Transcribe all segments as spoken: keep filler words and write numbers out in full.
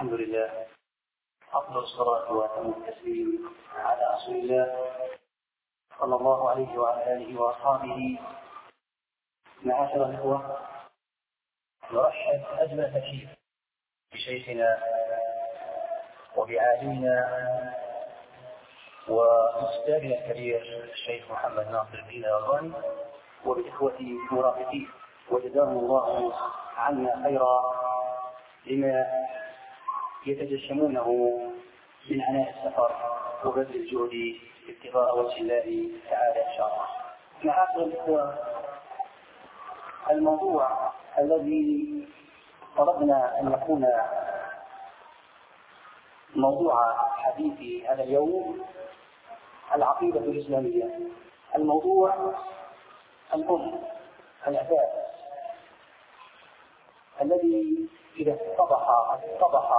الحمد لله، أفضل الصلاة وأتم التسليم على رسول الله صلى الله عليه وعلى آله وأصحابه. معاشر الإخوة، نرحب أجمل ترحيب بشيخنا وبعالمنا وأستاذنا الكبير الشيخ محمد ناصر الدين الألباني وبإخوتي مرافقيه، وجزاهم الله عنا خيرا لما يتجشمونه من عناء السفر وبذل الجهد ابتغاء وجه الله تعالى إن شاء الله. معاشر الإخوة، الموضوع الذي طلبنا أن يكون موضوع حديث هذا اليوم العقيدة الإسلامية. الموضوع الأم، الأساس الذي إذا اتضح اتضح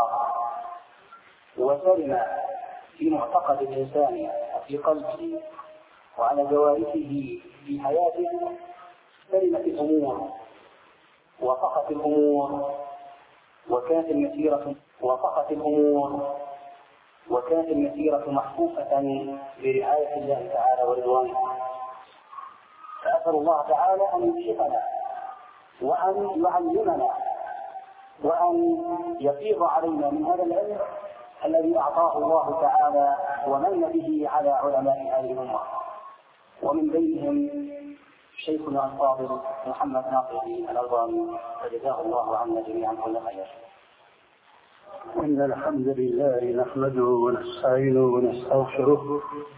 وسلم في معتقد الإنسان وفي قلبه وعلى جوارحه في حياته سلمت الأمور وفقت الأمور وكانت المسيرة وفقت الأمور وكانت المسيرة محفوفة برعاية الله تعالى ورضوانه. فأسأل الله تعالى أن يوفقنا وأن يعلمنا وأن يفيض علينا من هذا العلم الذي أعطاه الله تعالى ومن به على علماء هذه الأمة، ومن بينهم شيخنا الفاضل محمد ناصر الدين الألباني، فجزاه الله عنا جميعا كل خير. إن الحمد لله نحمده ونستعينه ونستغفره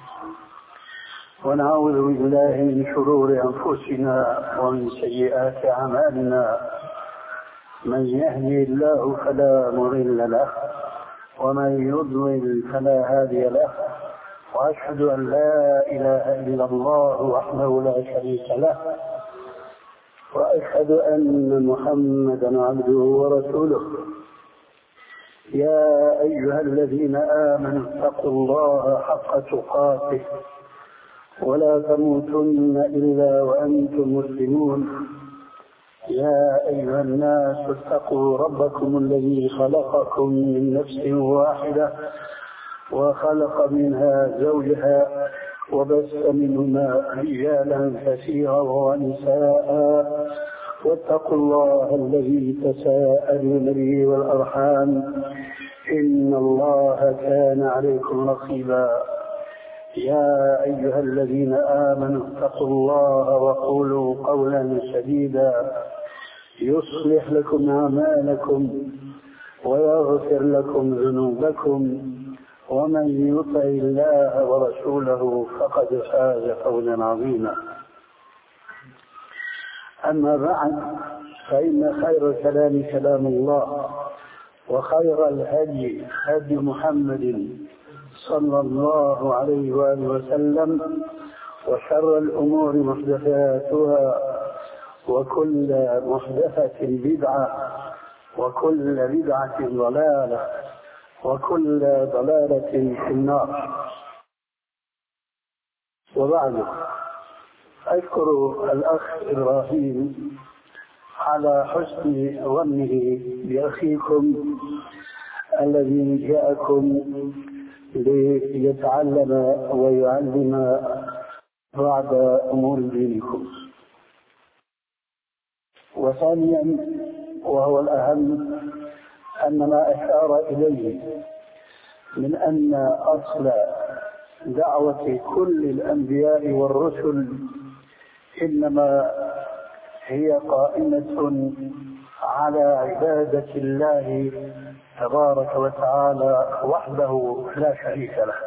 ونعوذ بالله من شرور أنفسنا ومن سيئات أعمالنا. من يهدي الله فلا مضل له ومن يضلل فلا هادي له، وأشهد أن لا إله إلا الله وحده لا شريك له، وأشهد أن محمدا عبده ورسوله. يا أيها الذين آمنوا اتقوا الله حق تقاته ولا تموتن إلا وأنتم مسلمون. يا أيها الناس اتقوا ربكم الذي خلقكم من نفس واحدة وخلق منها زوجها وبث منهما رجالا كثيرا ونساء، واتقوا الله الذي تساءلون به والأرحام إن الله كان عليكم رقيبا. يا أيها الذين آمنوا اتقوا الله وقولوا قولا سديدا يصلح لكم أعمالكم ويغفر لكم ذنوبكم، ومن يطع الله ورسوله فقد فاز فوزا عظيما. أما بعد، فإن خير الكلام كلام الله، وخير الهدي هدي محمد صلى الله عليه وآله وسلم، وشر الأمور محدثاتها، وكل محدثة بدعة، وكل بدعة ضلالة، وكل ضلالة في النار. وبعد، أشكر الأخ إبراهيم على حسن ظنه بأخيكم الذي جاءكم ليتعلم ويعلم بعض أمور دينكم. وثانيا، وهو الأهم، أن ما أشار إليه من أن أصل دعوة كل الأنبياء والرسل إنما هي قائمة على عبادة الله تبارك وتعالى وحده لا شريك له.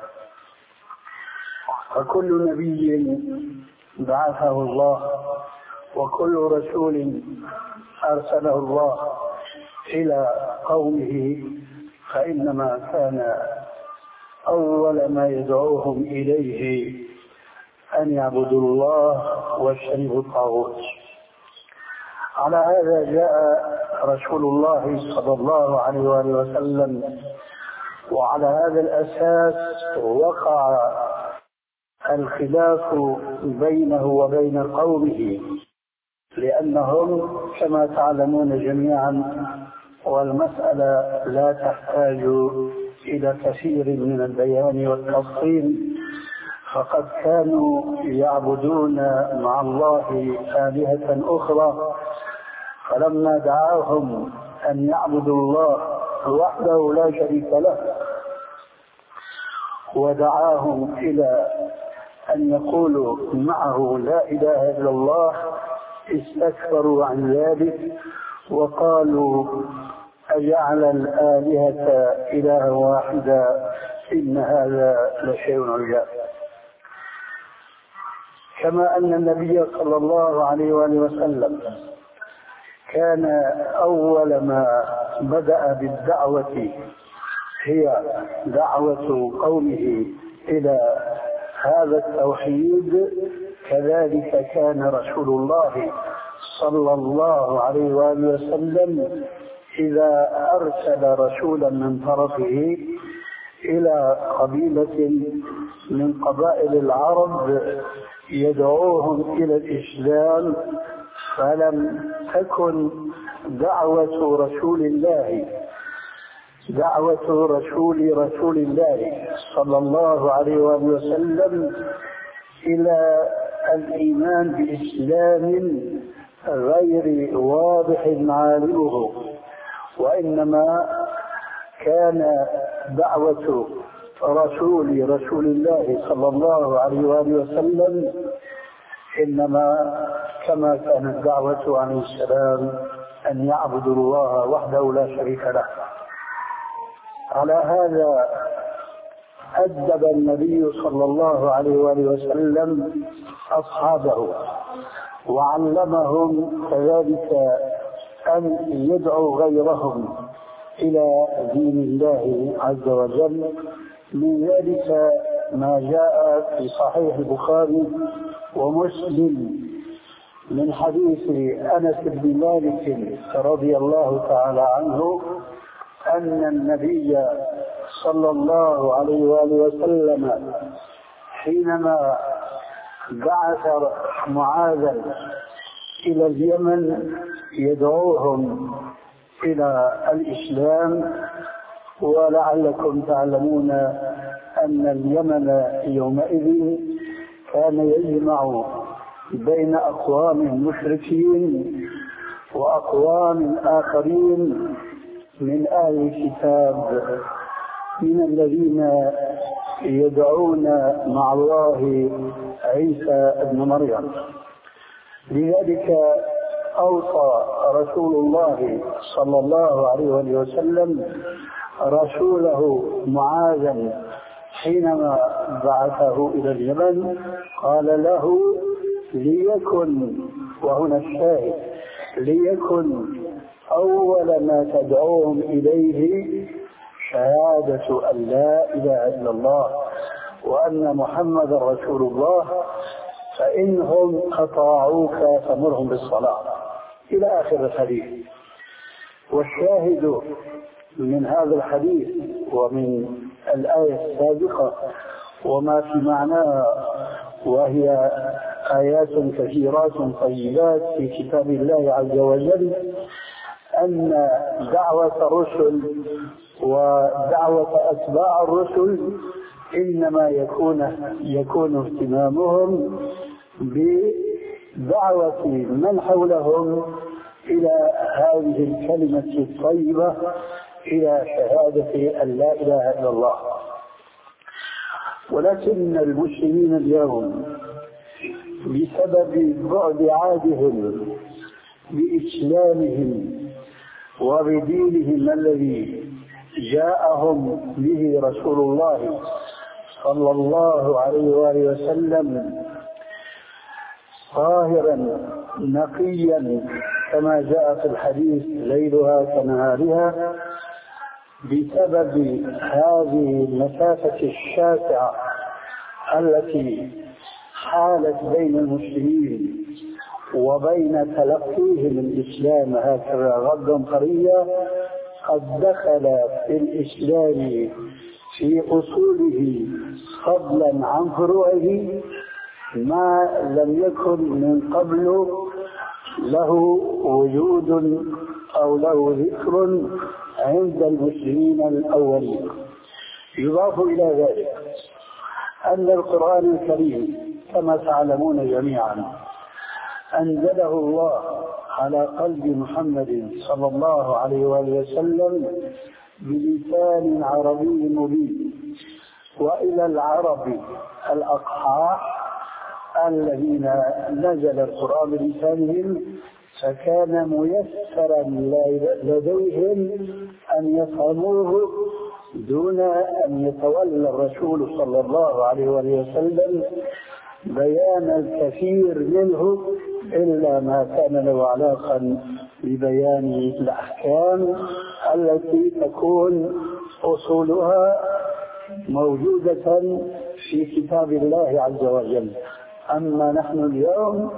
فكل نبي بعثه الله وكل رسول أرسله الله إلى قومه فإنما كان أول ما يدعوهم إليه أن يعبدوا الله واجتنبوا الطاغوت. على هذا جاء رسول الله صلى الله عليه وآله وسلم، وعلى هذا الأساس وقع الخلاف بينه وبين قومه، لأنهم كما تعلمون جميعا والمسألة لا تحتاج إلى كثير من البيان والتفصيل، فقد كانوا يعبدون مع الله آلهة أخرى، فلما دعاهم أن يعبدوا الله وحده لا شريك له ودعاهم إلى أن يقولوا معه لا إله إلا الله استكبروا عن ذلك وقالوا أجعل الآلهة إلها واحدا إن هذا لشيء عجاب. كما أن النبي صلى الله عليه وآله وسلم كان أول ما بدأ بالدعوة هي دعوة قومه إلى هذا التوحيد، كذلك كان رسول الله صلى الله عليه وآله وسلم إذا أرسل رسولا من طرفه إلى قبيلة من قبائل العرب يدعوهم إلى الإسلام، فلم تكن دعوة رسول الله دعوة رسول رسول الله صلى الله عليه وآله وسلم إلى الإيمان بإسلام غير واضح معالمه، وإنما كان دعوة رسول رسول الله صلى الله عليه وآله وسلم إنما كما كانت دعوة عليه السلام أن يعبدوا الله وحده لا شريك له. على هذا أدب النبي صلى الله عليه وآله وسلم أصحابه وعلمهم كذلك أن يدعوا غيرهم إلى دين الله عز وجل. من ذلك ما جاء في صحيح البخاري ومسلم من حديث أنس بن مالك رضي الله تعالى عنه أن النبي صلى الله عليه وآله وسلم حينما بعث معاذا إلى اليمن يدعوهم إلى الإسلام، ولعلكم تعلمون أن اليمن يومئذ كان يجمع بين أقوام مشركين وأقوام آخرين من أهل الكتاب من الذين يدعون مع الله عيسى ابن مريم. لذلك أوصى رسول الله صلى الله عليه وسلم رسوله معاذا حينما بعثه إلى اليمن قال له ليكن، وهنا الشاهد، ليكن أول ما تدعوهم إليه شهادة أن لا إله إلا الله وأن محمد رسول الله، فإنهم أطاعوك فمرهم بالصلاة إلى آخر الحديث. والشاهد من هذا الحديث ومن الآية السابقة وما في معناها، وهي آيات كثيرات طيبات في كتاب الله عز وجل، أن دعوة الرسل ودعوة أتباع الرسل إنما يكون يكون اهتمامهم بدعوة من حولهم إلى هذه الكلمة الطيبة، إلى شهادة أن لا إله إلا الله. ولكن المسلمين اليوم بسبب بعد عادهم بإسلامهم وبدينهم الذي جاءهم به رسول الله صلى الله عليه وآله وسلم طاهرا نقيا كما جاء في الحديث ليلها كنهارها، بسبب هذه المسافة الشاسعة التي حالت بين المسلمين وبين تلقيهم الإسلام هكذا غدا طريا، قد دخل في الإسلام في أصوله فضلا عن فروعه ما لم يكن من قبل له وجود أو له ذكر عند المسلمين الأولين. يضاف إلى ذلك أن القرآن الكريم كما تعلمون جميعا أنزله الله على قلب محمد صلى الله عليه وآله وسلم بلسان عربي مبين، وإلى العرب الأقحاح الذين نزل القرآن بلسانهم فكان ميسرا لديهم أن يفهموه دون أن يتولى الرسول صلى الله عليه وسلم بيان الكثير منه إلا ما كان له علاقا ببيان الأحكام التي تكون أصولها موجودة في كتاب الله عز وجل. أما نحن اليوم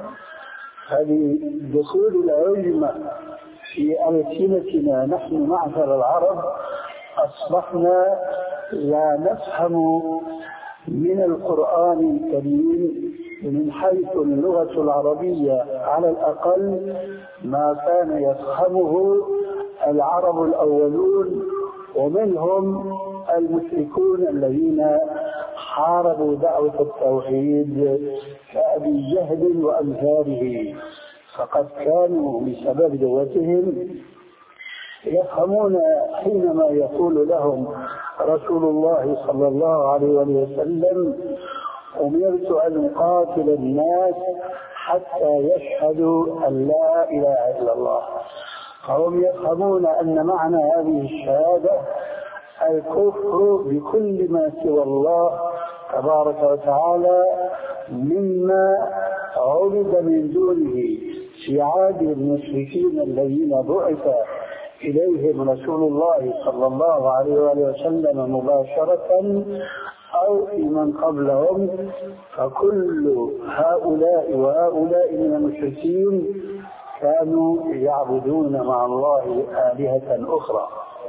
فلدخول العلم في ألسنتنا نحن معشر العرب أصبحنا لا نفهم من القرآن الكريم من حيث اللغة العربية على الأقل ما كان يفهمه العرب الأولون، ومنهم المشركون الذين حاربوا دعوة التوحيد كأبي جهل وأمثاله، فقد كانوا بسبب دعوتهم يفهمون حينما يقول لهم رسول الله صلى الله عليه وسلم أمرت أن أقاتل الناس حتى يشهدوا أن لا إله إلا الله، فهم يفهمون أن معنى هذه الشهادة الكفر بكل ما سوى الله تبارك وتعالى مما عبد من دونه في عهد المشركين الذين بعث إليهم رسول الله صلى الله عليه وسلم مباشرة أو في من قبلهم. فكل هؤلاء وهؤلاء من المشركين كانوا يعبدون مع الله آلهة أخرى.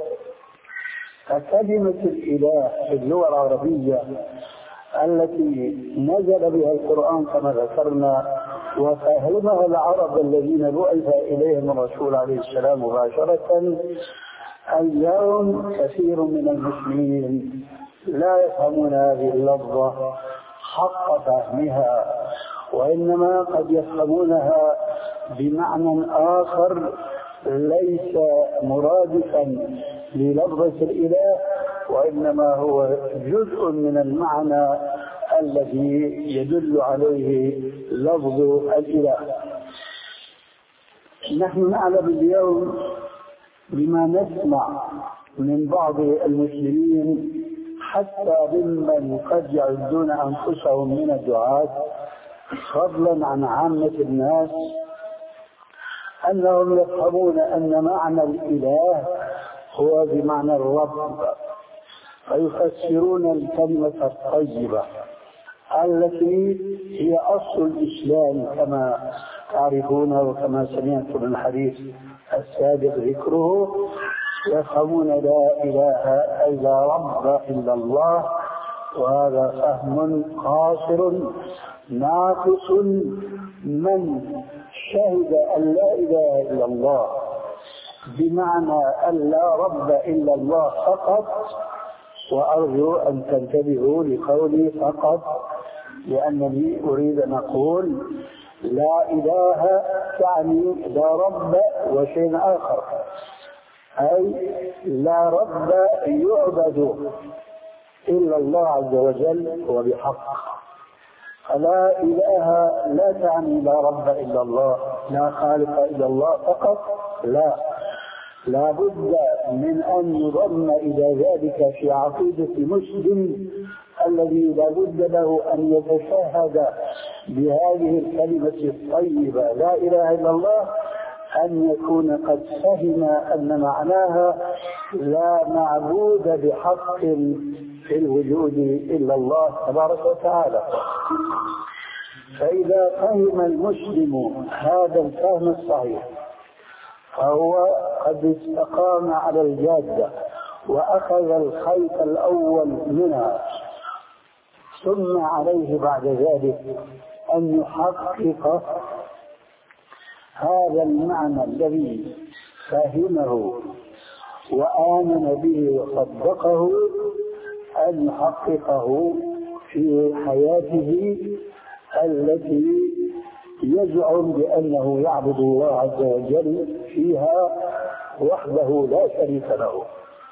فكلمة الإله في اللغة العربية التي نزل بها القرآن كما ذكرنا وفهمها العرب الذين بعث إليهم الرسول عليه السلام مباشرة، اليوم كثير من المسلمين لا يفهمون هذه اللفظة حق فهمها، وإنما قد يفهمونها بمعنى آخر ليس مرادفا للفظة الإله، وإنما هو جزء من المعنى الذي يدل عليه لفظ الإله. نحن نعلم اليوم بما نسمع من بعض المسلمين حتى ممن قد يعدون أنفسهم من الدعاة فضلا عن عامة الناس أنهم يفهمون أن معنى الإله هو بمعنى الرب، فيفسرون الكلمة الطيبة التي هي أصل الإسلام كما تعرفون وكما سمعتم من الحديث السابق ذكره، يفهمون لا إله إلا رب إلا الله، وهذا فهم قاصر ناقص من شهد أن لا إله إلا الله بمعنى أن لا رب إلا الله فقط. وأرجو أن تنتبهوا لقولي فقط، لأنني أريد أن أقول لا إله تعني لا رب وشيء آخر، أي لا رب يعبد إلا الله عز وجل وبحق. فلا إله لا تعني لا رب إلا الله، لا خالق إلا الله فقط، لا لا بد من أن يضم إلى ذلك في عقيدة مسلم الذي لا بد له أن يتشهد بهذه الكلمة الطيبة لا إله إلا الله أن يكون قد فهم أن معناها لا معبود بحق في الوجود إلا الله تبارك وتعالى. فإذا فهم المسلم هذا الفهم الصحيح فهو قد استقام على الجادة وأخذ الخيط الأول منها، ثم عليه بعد ذلك أن يحقق هذا المعنى الذي فهمه وآمن به وصدقه أن يحققه في حياته التي يزعم بأنه يعبد الله عز وجل فيها وحده لا شريك له.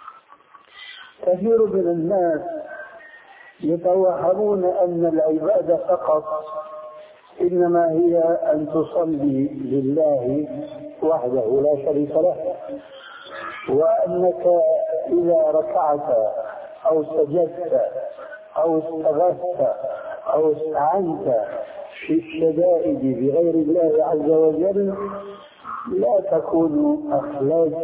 كثير من الناس يتوهمون أن العبادة فقط إنما هي أن تصلي لله وحده لا شريك له، وأنك إذا ركعت أو سجدت أو استغثت أو استعنت في الشدائد بغير الله عز وجل لا تكون أخليت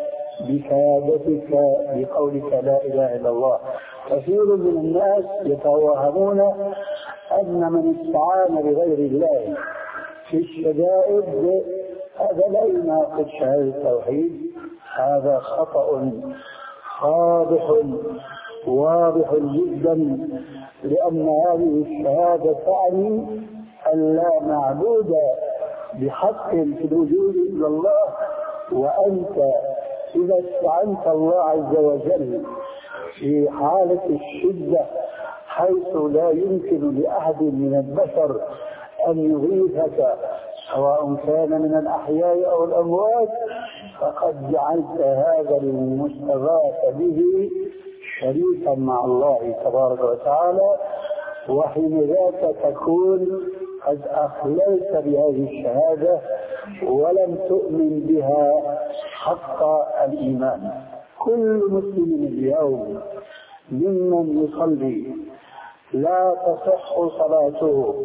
بشهادتك بقولك لا إله إلا الله. كثير من الناس يتوهمون أن من استعان بغير الله في الشدائد هذا لا يناقض شهادة التوحيد. هذا خطأ واضح واضح جدا، لأن هذه الشهادة تعني أن لا معبود بحق في الوجود إلا الله، وأنت إذا استعنت الله عز وجل في حالة الشدة حيث لا يمكن لأحد من البشر أن يغيثك سواء كان من الأحياء أو الأموات، فقد جعلت هذا المستغاث به شريكا مع الله تبارك وتعالى، وحين ذاك تكون قد أخللت بهذه الشهادة ولم تؤمن بها حق الإيمان. كل مسلم اليوم ممن يصلي لا تصح صلاته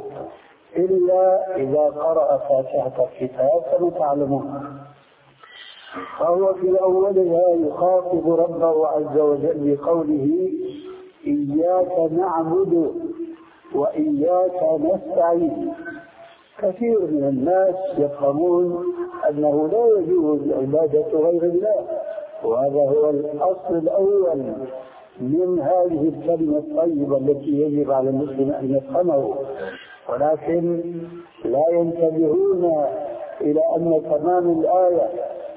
إلا إذا قرأ فاتحة الكتاب كما تعلمون، فهو في أولها يخاطب ربه عز وجل بقوله إياك نعبد وإياك نستعين. كثير من الناس يفهمون أنه لا يجوز عبادة غير الله، وهذا هو الأصل الأول من هذه الكلمة الطيبة التي يجب على المسلم أن يفهمه، ولكن لا ينتبهون إلى أن تمام الآية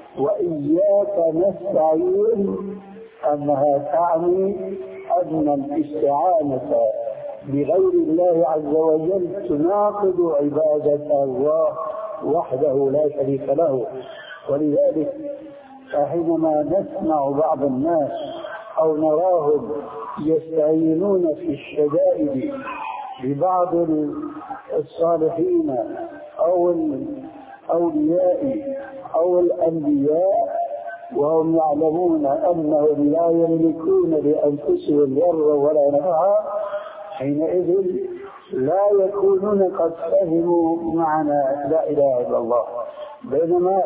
وإياك نستعين أنها تعني أن الاستعانة بغير الله عز وجل تناقض عبادة الله وحده لا شريك له. ولذلك حينما نسمع بعض الناس أو نراهم يستعينون في الشدائد ببعض الصالحين أو الأولياء أو الأنبياء وهم يعلمون أنهم لا يملكون لأنفسهم ضرا ولا نفعا، حينئذ لا يكونون قد فهموا معنى لا إله إلا الله. بينما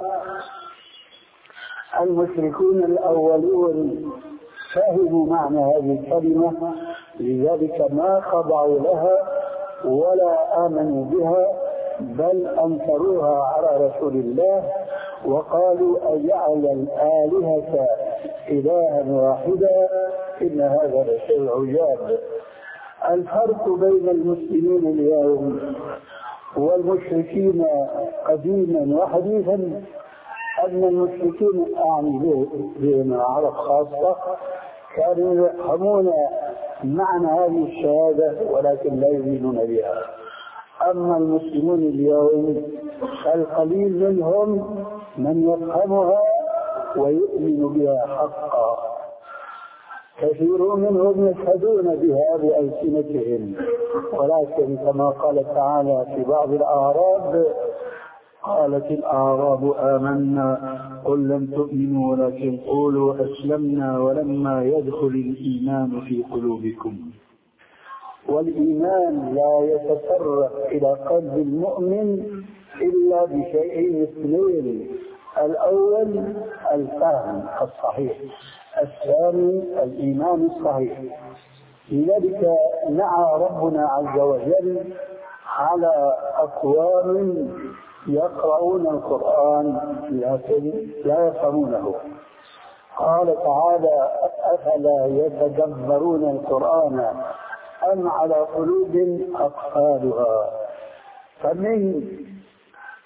المشركون الأولون فهموا معنى هذه الكلمة، لذلك ما خضعوا لها ولا آمنوا بها، بل أنكروها على رسول الله وقالوا أجعل الآلهة إلها واحدا إن هذا لشيء عجاب. الفرق بين المسلمين اليوم والمشركين قديما وحديثا أن المشركين أعني بهم عرب خاصة كانوا يفهمون معنى هذه الشهادة ولكن لا يؤمنون بها. أما المسلمون اليوم القليل منهم من يفهمها ويؤمن بها حقا، كثير منهم يشهدون بها بألسنتهم، ولكن كما قال تعالى في بعض الأعراب قالت الأعراب آمنا قل لم تؤمنوا ولكن قولوا أسلمنا ولما يدخل الإيمان في قلوبكم. والإيمان لا يتسرق إلى قلب المؤمن إلا بشيئين اثنين: الأول الفهم الصحيح، الثاني الإيمان الصحيح. لذلك نعى ربنا عز وجل على أقوام يقرؤون القرآن لكن لا يفهمونه. قال تعالى أفلا يتدبرون القرآن أم على قلوب أقفالها. فمن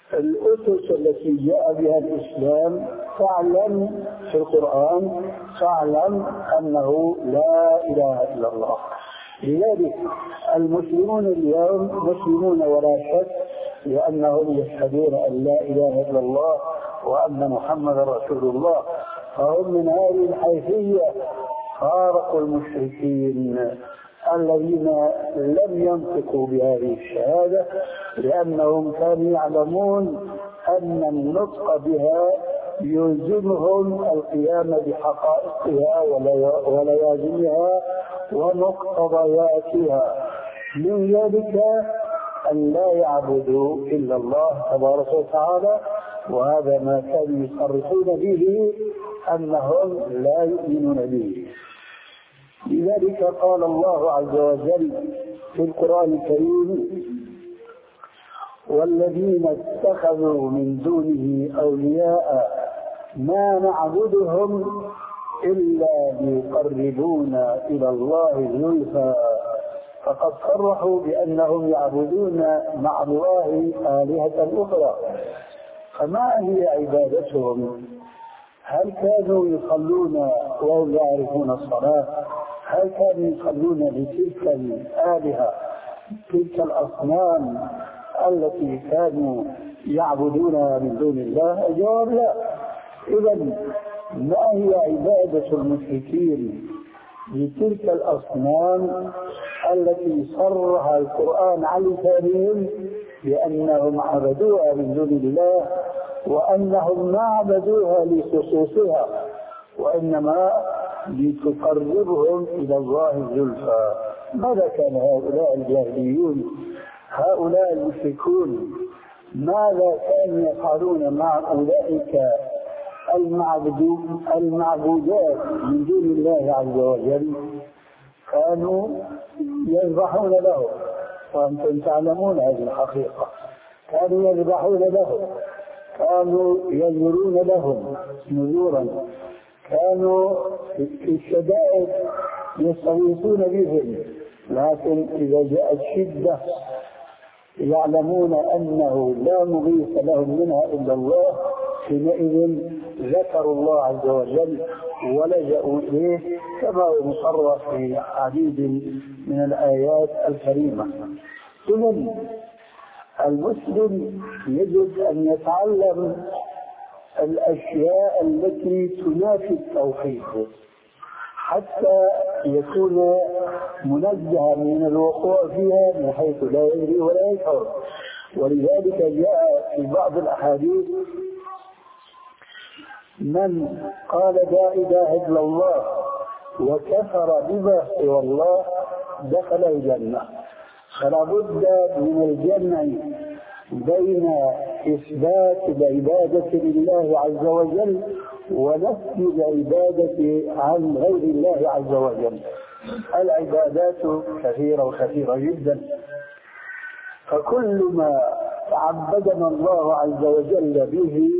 الأسس التي جاء بها الإسلام فاعلم في القرآن فاعلم أنه لا إله إلا الله. لذلك المسلمون اليوم مسلمون ولا شك، لأنهم يشهدون أن لا إله إلا الله وأن محمد رسول الله، فهم من هذه الحيثية فارقوا المشركين الذين لم ينطقوا بهذه الشهادة، لأنهم كانوا يعلمون أن النطق بها يلزمهم القيام بحقائقها ولوازمها ومقتضياتها، من ذلك أن لا يعبدوا إلا الله تبارك وتعالى، وهذا ما كانوا يصرحون به أنهم لا يؤمنون به. لذلك قال الله عز وجل في القرآن الكريم: والذين اتخذوا من دونه أولياء ما نعبدهم إلا ليقربونا إلى الله زلفى، فقد صرحوا بأنهم يعبدون مع الله آلهة أخرى. فما هي عبادتهم؟ هل كانوا يصلون وهم يعرفون الصلاة؟ هل كانوا يصلون لتلك الآلهة تلك الأصنام التي كانوا يعبدونها من دون الله؟ الجواب لا. إذن ما هي عبادة المشركين لتلك الأصنام التي صرح القرآن عن لسانهم بأنهم عبدوها من دون الله، وأنهم ما عبدوها لخصوصها وإنما لتقربهم إلى الله زلفى؟ ماذا كان هؤلاء الجاهليون هؤلاء المشركون ماذا كانوا يفعلون مع أولئك المعبودات من دون الله عز وجل؟ كانوا يذبحون له، وأنتم تعلمون هذه الحقيقة. كانوا يذبحون له، كانوا ينذرون لهم نذورا، كانوا في الشدائد يستغيثون بهم، لكن إذا جاءت شدة يعلمون أنه لا مغيث لهم منها إلا الله، حينئذ ذكروا الله عز وجل ولجأوا إليه، كما هو مصرح في عديد من الآيات الكريمة. إذن المسلم يجب أن يتعلم الأشياء التي تنافي التوحيد حتى يكون منزها من الوقوع فيها من حيث لا يدري ولا يشعر. ولذلك جاء في بعض الأحاديث: من قال لا إله إلا الله وكفر بما سوى الله دخل الجنة. فلا بد من الجمع بين إثبات العبادة لله عز وجل ونفي العبادة عن غير الله عز وجل. العبادات كثيرة وكثيرة جدا، فكل ما تعبدنا الله عز وجل به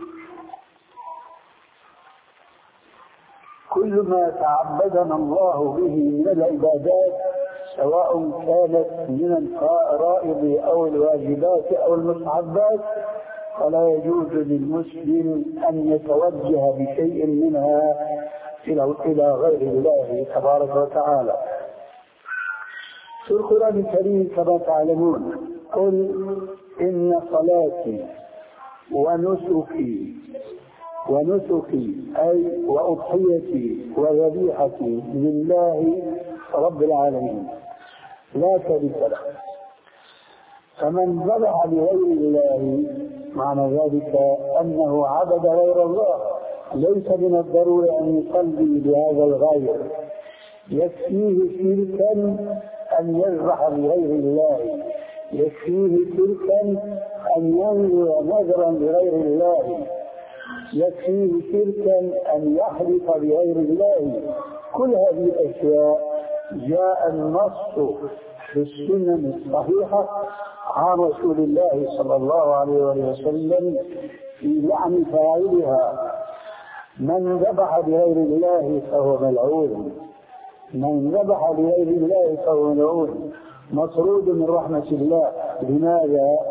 كل ما تعبدنا الله به من العبادات سواء كانت من الفرائض أو الواجبات أو المستحبات، فلا يجوز للمسلم أن يتوجه بشيء منها إلى غير الله تبارك وتعالى. في القرآن الكريم كما تعلمون: قل إن صلاتي ونسكي ونسكي أي وأضحيتي وذبيحتي لله رب العالمين لا شريك له. فمن ذبح لغير الله معنى ذلك أنه عبد غير الله، ليس من الضروري أن يصلي بهذا الغير، يكفيه شركا أن يذبح لغير الله، يكفيه شركا أن ينذر نذرا لغير الله، يكفيه شركا أن يحلف بغير الله. كل هذه الأشياء جاء النص في السنن الصحيحة عن رسول الله صلى الله عليه وسلم في لعن فاعلها. من ذبح لغير الله فهو ملعون، من ذبح لغير الله فهو ملعون، مطرود من رحمة الله. لماذا؟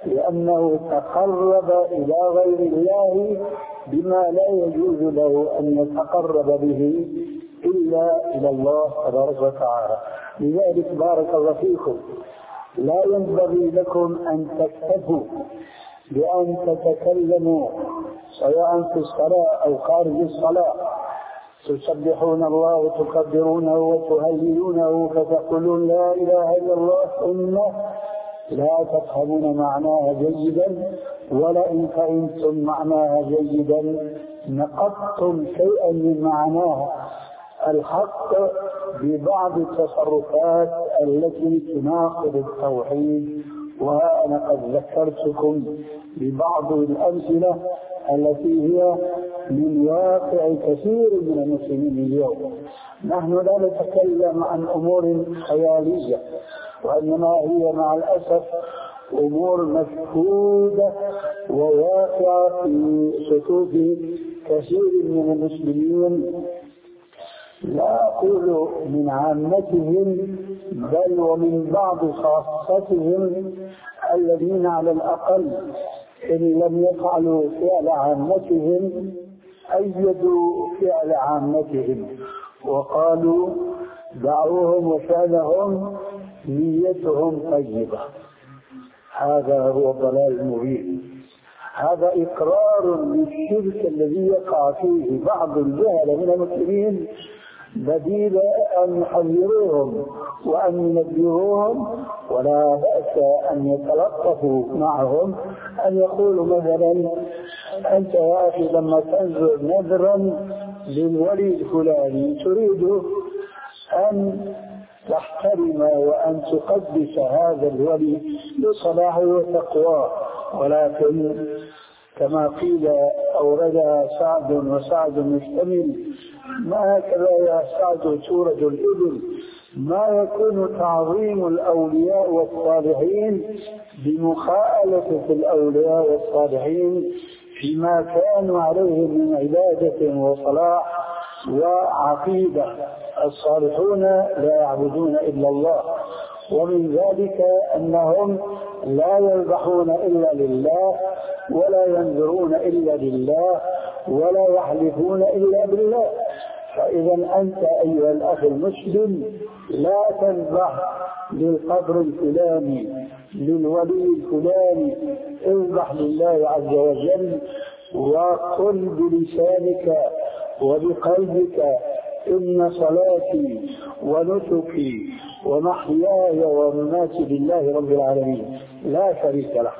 لأنه تقرب إلى غير الله بما لا يجوز له أن يتقرب به إلا إلى الله تبارك وتعالى. لذلك بارك الله فيكم لا ينبغي لكم أن تكتفوا بأن تتكلموا سواء في الصلاة أو خارج الصلاة تسبحون الله وتكبرونه وتهللونه فتقولون لا إله إلا الله ثم لا تفهمون معناها جيدا، ولئن فهمتم معناها جيدا نقضتم شيئا من معناها الحق ببعض التصرفات التي تناقض التوحيد. وأنا قد ذكرتكم ببعض الأمثلة التي هي من واقع كثير من المسلمين اليوم. نحن لا نتكلم عن أمور خيالية، وإنما هي مع الأسف أمور مشهودة وواقعة في صفوف كثير من المسلمين، لا أقول من عامتهم بل ومن بعض خاصتهم الذين على الأقل إن لم يفعلوا فعل عامتهم أيدوا فعل عامتهم وقالوا دعوهم وشأنهم نيتهم طيبة. هذا هو الضلال المبين. هذا إقرار للشرك الذي يقع فيه بعض الجهل من المسلمين، بديل أن يحذروهم وأن ينبهوهم، ولا بأس أن يتلطفوا معهم، أن يقولوا مثلا أنت يا أخي لما تنذر نذرا للولي الفلاني تريد أن تحترم وأن تقدس هذا الولي لصلاحه وتقواه، ولكن كما قيل أوردها سعد وسعد مشتمل، ما هكذا يا سعد تورد الإبل، ما يكون تعظيم الأولياء والصالحين بمخالفة الأولياء والصالحين فيما كانوا عليه من عبادة وصلاح وعقيدة. الصالحون لا يعبدون إلا الله، ومن ذلك أنهم لا يذبحون إلا لله، ولا ينذرون إلا لله، ولا يحلفون إلا بالله. فإذا أنت أيها الأخ المسلم لا تذبح للقبر الفلاني للولي الفلاني، اذبح لله عز وجل وقل بلسانك وبقلبك إن صلاتي ونسكي ومحياي ومماتي لله رب العالمين لا شريك له.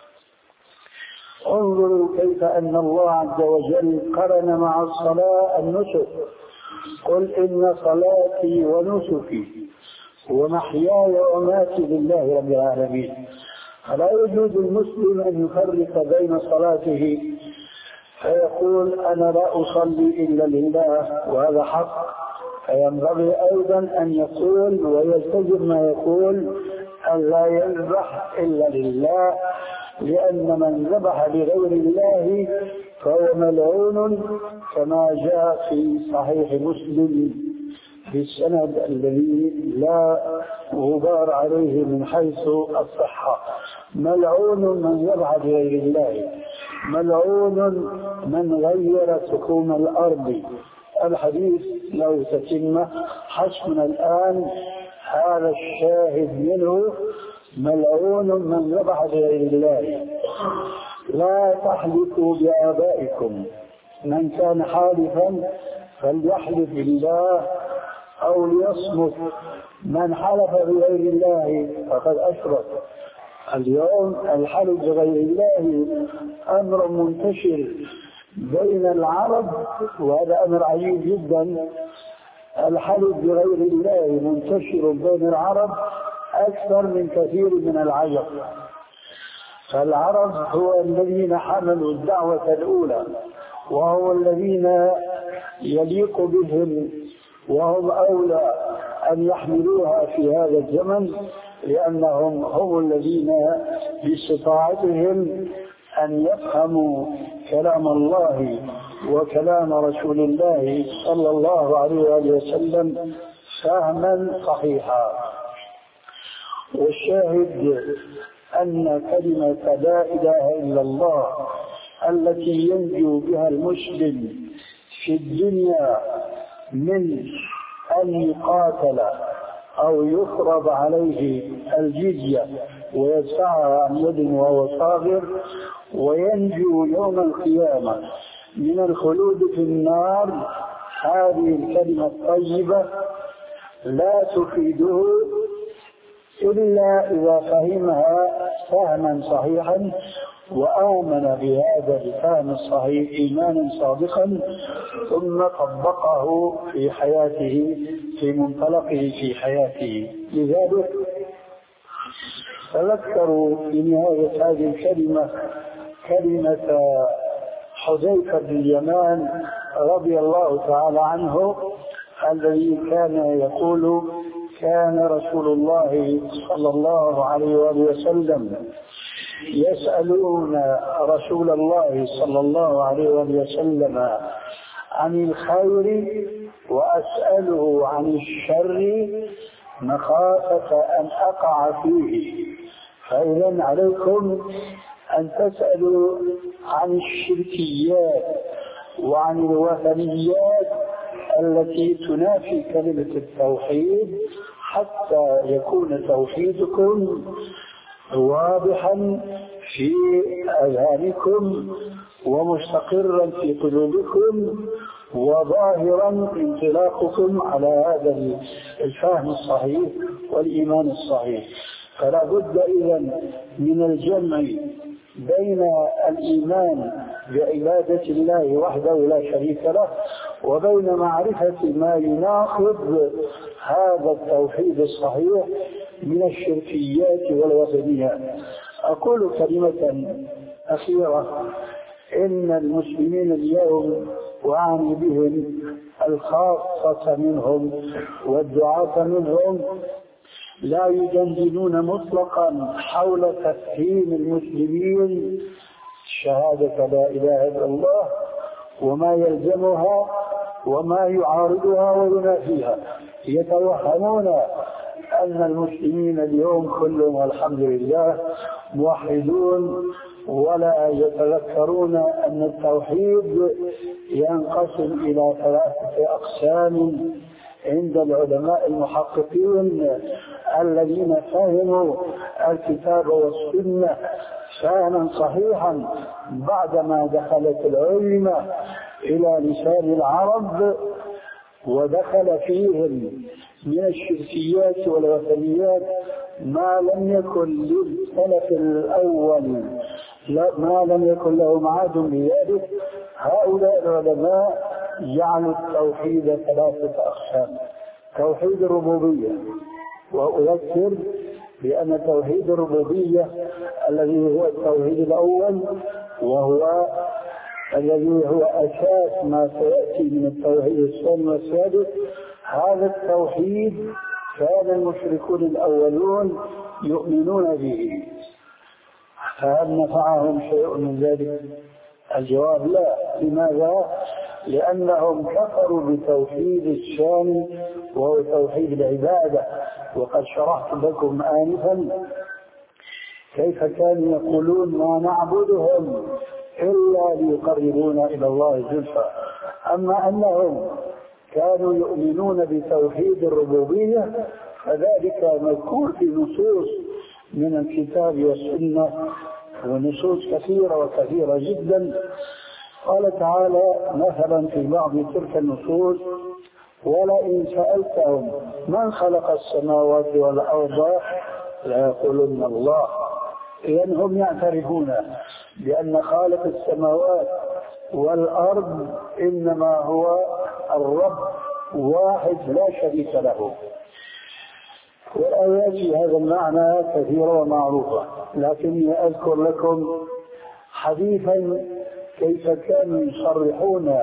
انظروا كيف أن الله عز وجل قرن مع الصلاة النسك، قل إن صلاتي ونسكي ومحياي ومماتي لله رب العالمين. فلا يجوز المسلم أن يفرق بين صلاته فيقول أنا لا أصلي إلا لله، وهذا حق، فينبغي أيضا أن يقول ويلتزم ما يقول أن لا يذبح إلا لله، لأن من ذبح لغير الله فهو ملعون، كما جاء في صحيح مسلم بالسند الذي لا غبار عليه من حيث الصحة: ملعون من يذبح لغير الله، ملعون من غير سكون الأرض. الحديث لو تتم حسبنا الآن هذا الشاهد منه: ملعون من ذبح لغير الله. لا تحلفوا بآبائكم، من كان حالفا فليحلف بالله أو ليصمت، من حلف بغير الله فقد أشرك. اليوم الحلف بغير الله أمر منتشر بين العرب، وهذا أمر عجيب جدا. الحلف بغير الله منتشر بين العرب أكثر من كثير من العجم. فالعرب هو الذين حملوا الدعوة الأولى، وهو الذين يليق بهم وهم أولى أن يحملوها في هذا الزمن، لأنهم هم الذين باستطاعتهم أن يفهموا كلام الله وكلام رسول الله صلى الله عليه وسلم فهما صحيحا. والشاهد أن كلمة لا إله إلا الله التي ينجو بها المسلم في الدنيا من أن يقاتل أو يفرض عليه الجزية ويدفعها عن يد وهو صاغر، وينجو يوم القيامة من الخلود في النار، هذه الكلمة الطيبة لا تفيده إلا إذا فهمها فهما صحيحا وآمن بهذا الفهم الصحيح إيمانا صادقا، ثم طبقه في حياته في منطلقه في حياته. لذلك تذكروا في نهاية هذه الكلمة كلمة حذيفة بن اليمان رضي الله تعالى عنه، الذي كان يقول: كان رسول الله صلى الله عليه وسلم يسألون رسول الله صلى الله عليه وسلم عن الخير وأسأله عن الشر مخافة أن أقع فيه. فإذا عليكم أن تسألوا عن الشركيات وعن الوثنيات التي تنافي كلمة التوحيد، حتى يكون توحيدكم واضحا في أذهانكم ومستقرا في قلوبكم وظاهرا انطلاقكم على هذا الفهم الصحيح والإيمان الصحيح. فلا بد إذن من الجمع بين الإيمان بعبادة الله وحده لا شريك له وبين معرفة ما يناقض هذا التوحيد الصحيح من الشركيات والوثنيات. أقول كلمة أخيرة: إن المسلمين اليوم وأعني بهم الخاصة منهم والدعاة منهم لا يجندلون مطلقا حول تفهيم المسلمين شهادة لا إله إلا الله وما يلزمها وما يعارضها وينافيها. يتوهمون أن المسلمين اليوم كلهم الحمد لله موحدون، ولا يتذكرون أن التوحيد ينقسم إلى ثلاثة أقسام عند العلماء المحققين الذين فهموا الكتاب والسنة فهما صحيحا بعدما دخلت العلم إلى لسان العرب ودخل فيهم من الشركيات والوثنيات ما لم يكن للسلف الأول ما لم يكن لهم عاد بذلك. هؤلاء العلماء جعلوا التوحيد ثلاثة أقسام: توحيد الربوبية، وأذكر بأن توحيد الربوبية الذي هو التوحيد الأول وهو الذي هو أساس ما سيأتي من التوحيد الثاني والثالث، هذا التوحيد كان المشركون الأولون يؤمنون به. فهل نفعهم شيء من ذلك؟ الجواب لا. لماذا؟ لأنهم كفروا بتوحيد الثاني وهو توحيد العبادة. وقد شرحت لكم آنفا كيف كانوا يقولون: ما نعبدهم إلا ليقربونا إلى الله زلفى. أما أنهم كانوا يؤمنون بتوحيد الربوبية فذلك مذكور في نصوص من الكتاب والسنة، ونصوص كثيرة وكثيرة جدا. قال تعالى مثلا في بعض تلك النصوص: ولئن سألتهم من خلق السماوات والأرض ليقولن الله. إذن هم يعترفون بأن خالق السماوات والأرض إنما هو الرب واحد لا شريك له. والآيات في هذا المعنى كثيرة ومعروفة، لكني أذكر لكم حديثا كيف كانوا يصرحون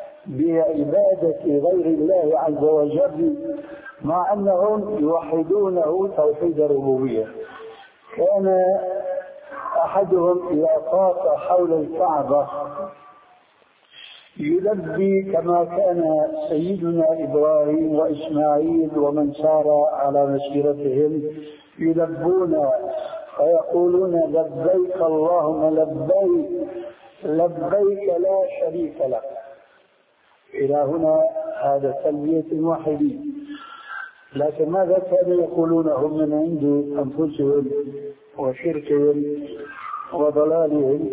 بعبادة غير الله عز وجل مع أنهم يوحدونه توحيد الربوبية. كان أحدهم إذا طاف حول الكعبة يلبي كما كان سيدنا إبراهيم وإسماعيل ومن سار على مسيرتهم يلبون فيقولون لبيك اللهم لبيك لبيك لا شريك لك. إلى هنا هذا تلبية الموحدين. لكن ماذا كانوا يقولون هم من عند أنفسهم وشركهم وضلالهم؟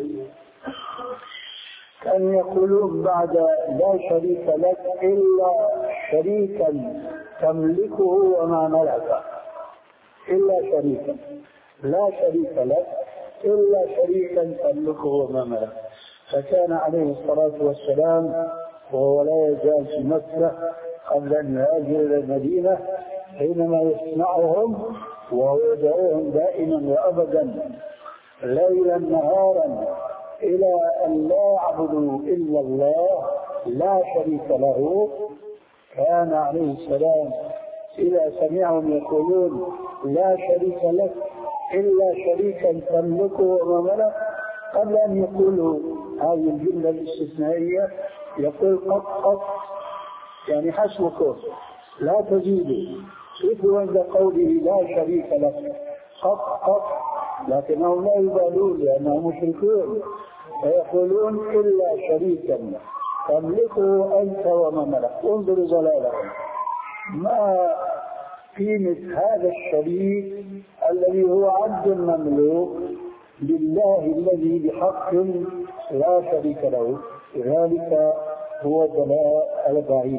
كانوا يقولون بعد لا شريك لك إلا شريكا تملكه وما ملكه، إلا شريكا، لا شريك لك إلا شريكا تملكه وما ملكه. فكان عليه الصلاة والسلام وهو لا يزال في مكة قبل أن يهاجر إلى المدينة حينما يسمعهم وهو يدعوهم دائما وأبدا ليلا نهارا إلى أن لا يعبدوا إلا الله لا شريك له. كان عليه السلام إذا سمعهم يقولون لا شريك لك إلا شريكا تملكه وما ملك، قبل أن يقولوا هذه الجملة الاستثنائية يقول قط قط، يعني حسبكم لا تزيدوا، شوفوا عند قوله لا شريك لك قط قط، لكنهم لا يبالون لأنهم مشركون، فيقولون إلا شريكا تملكه أنت وما ملك. انظروا ضلالهم. ما قيمة هذا الشريك الذي هو عبد مملوك لله الذي بحق لا شريك له؟ ذلك هو ضلال البعيد.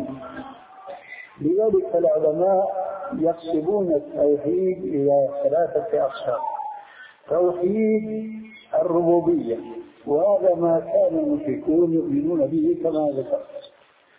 لذلك العلماء يقسمون التوحيد إلى ثلاثة أقسام. توحيد الربوبية، وهذا ما كان المشركون يؤمنون به كما ذكرت.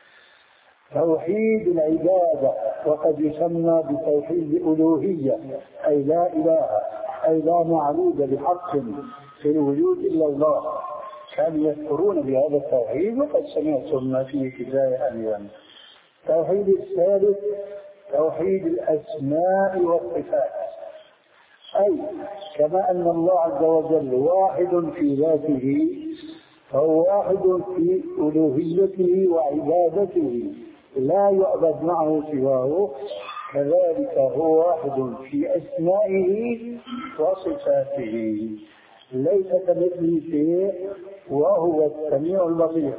توحيد العبادة، وقد يسمى بتوحيد الألوهية، أي لا إله أي لا معبود بحق في الوجود إلا الله. كانوا يذكرون بهذا التوحيد وقد سمعتم ما فيه كفاية أيضا. التوحيد الثالث توحيد الأسماء والصفات، أي كما أن الله عز وجل واحد في ذاته فهو واحد في ألوهيته وعبادته لا يعبد معه سواه، كذلك هو واحد في أسمائه وصفاته ليس كمثله شيء وهو السميع البصير.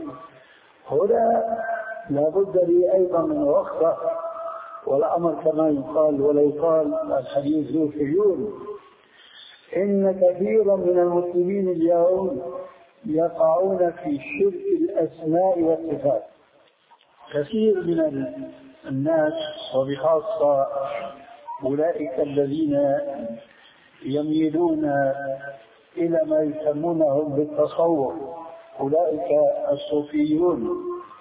هنا لا بد لي أيضا من وقفة، والأمر كما يقال ولا يقال الحديث ذو شجون. إن كثيرا من المسلمين اليوم يقعون في شرك الأسماء والصفات. كثير من الناس وبخاصة أولئك الذين يميلون إلى ما يسمونهم بالتصوف، أولئك الصوفيون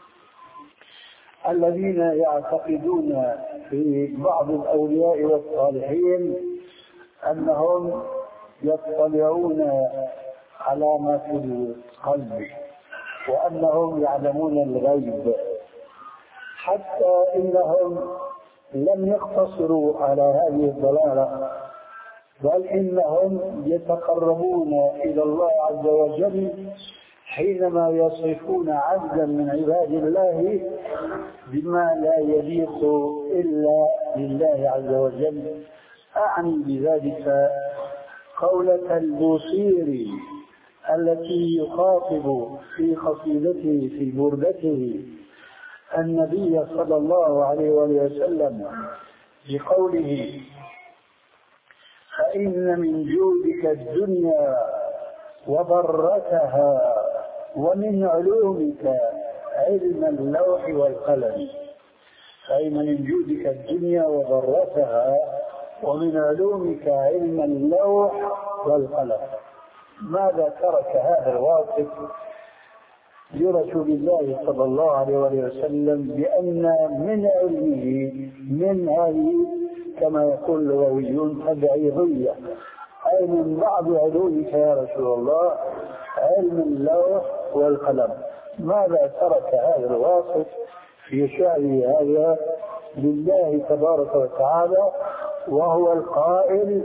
الذين يعتقدون في بعض الأولياء والصالحين أنهم يطلعون على ما في القلب وأنهم يعلمون الغيب، حتى إنهم لم يقتصروا على هذه الضلالة، بل إنهم يتقربون إلى الله عز وجل حينما يصفون عبدا من عباد الله بما لا يليق إلا لله عز وجل. أعني بذلك قولة البوصيري التي يخاطب في قصيدته في بردته النبي صلى الله عليه وسلم بقوله: فإن من جودك الدنيا وضرتها ومن علومك علم اللوح والقلم. فإن من جودك الدنيا وضرتها ومن علومك علم اللوح والقلم. ماذا ترك هذا الواصف لرسول الله صلى الله عليه وسلم بأن من علمه من هذه كما يقول اللغويون تبعيضية، أي من بعض علومك يا رسول الله علم اللوح والقلم. ماذا ترك هذا الواصف في شأنه هذا لله تبارك وتعالى، وهو القائل: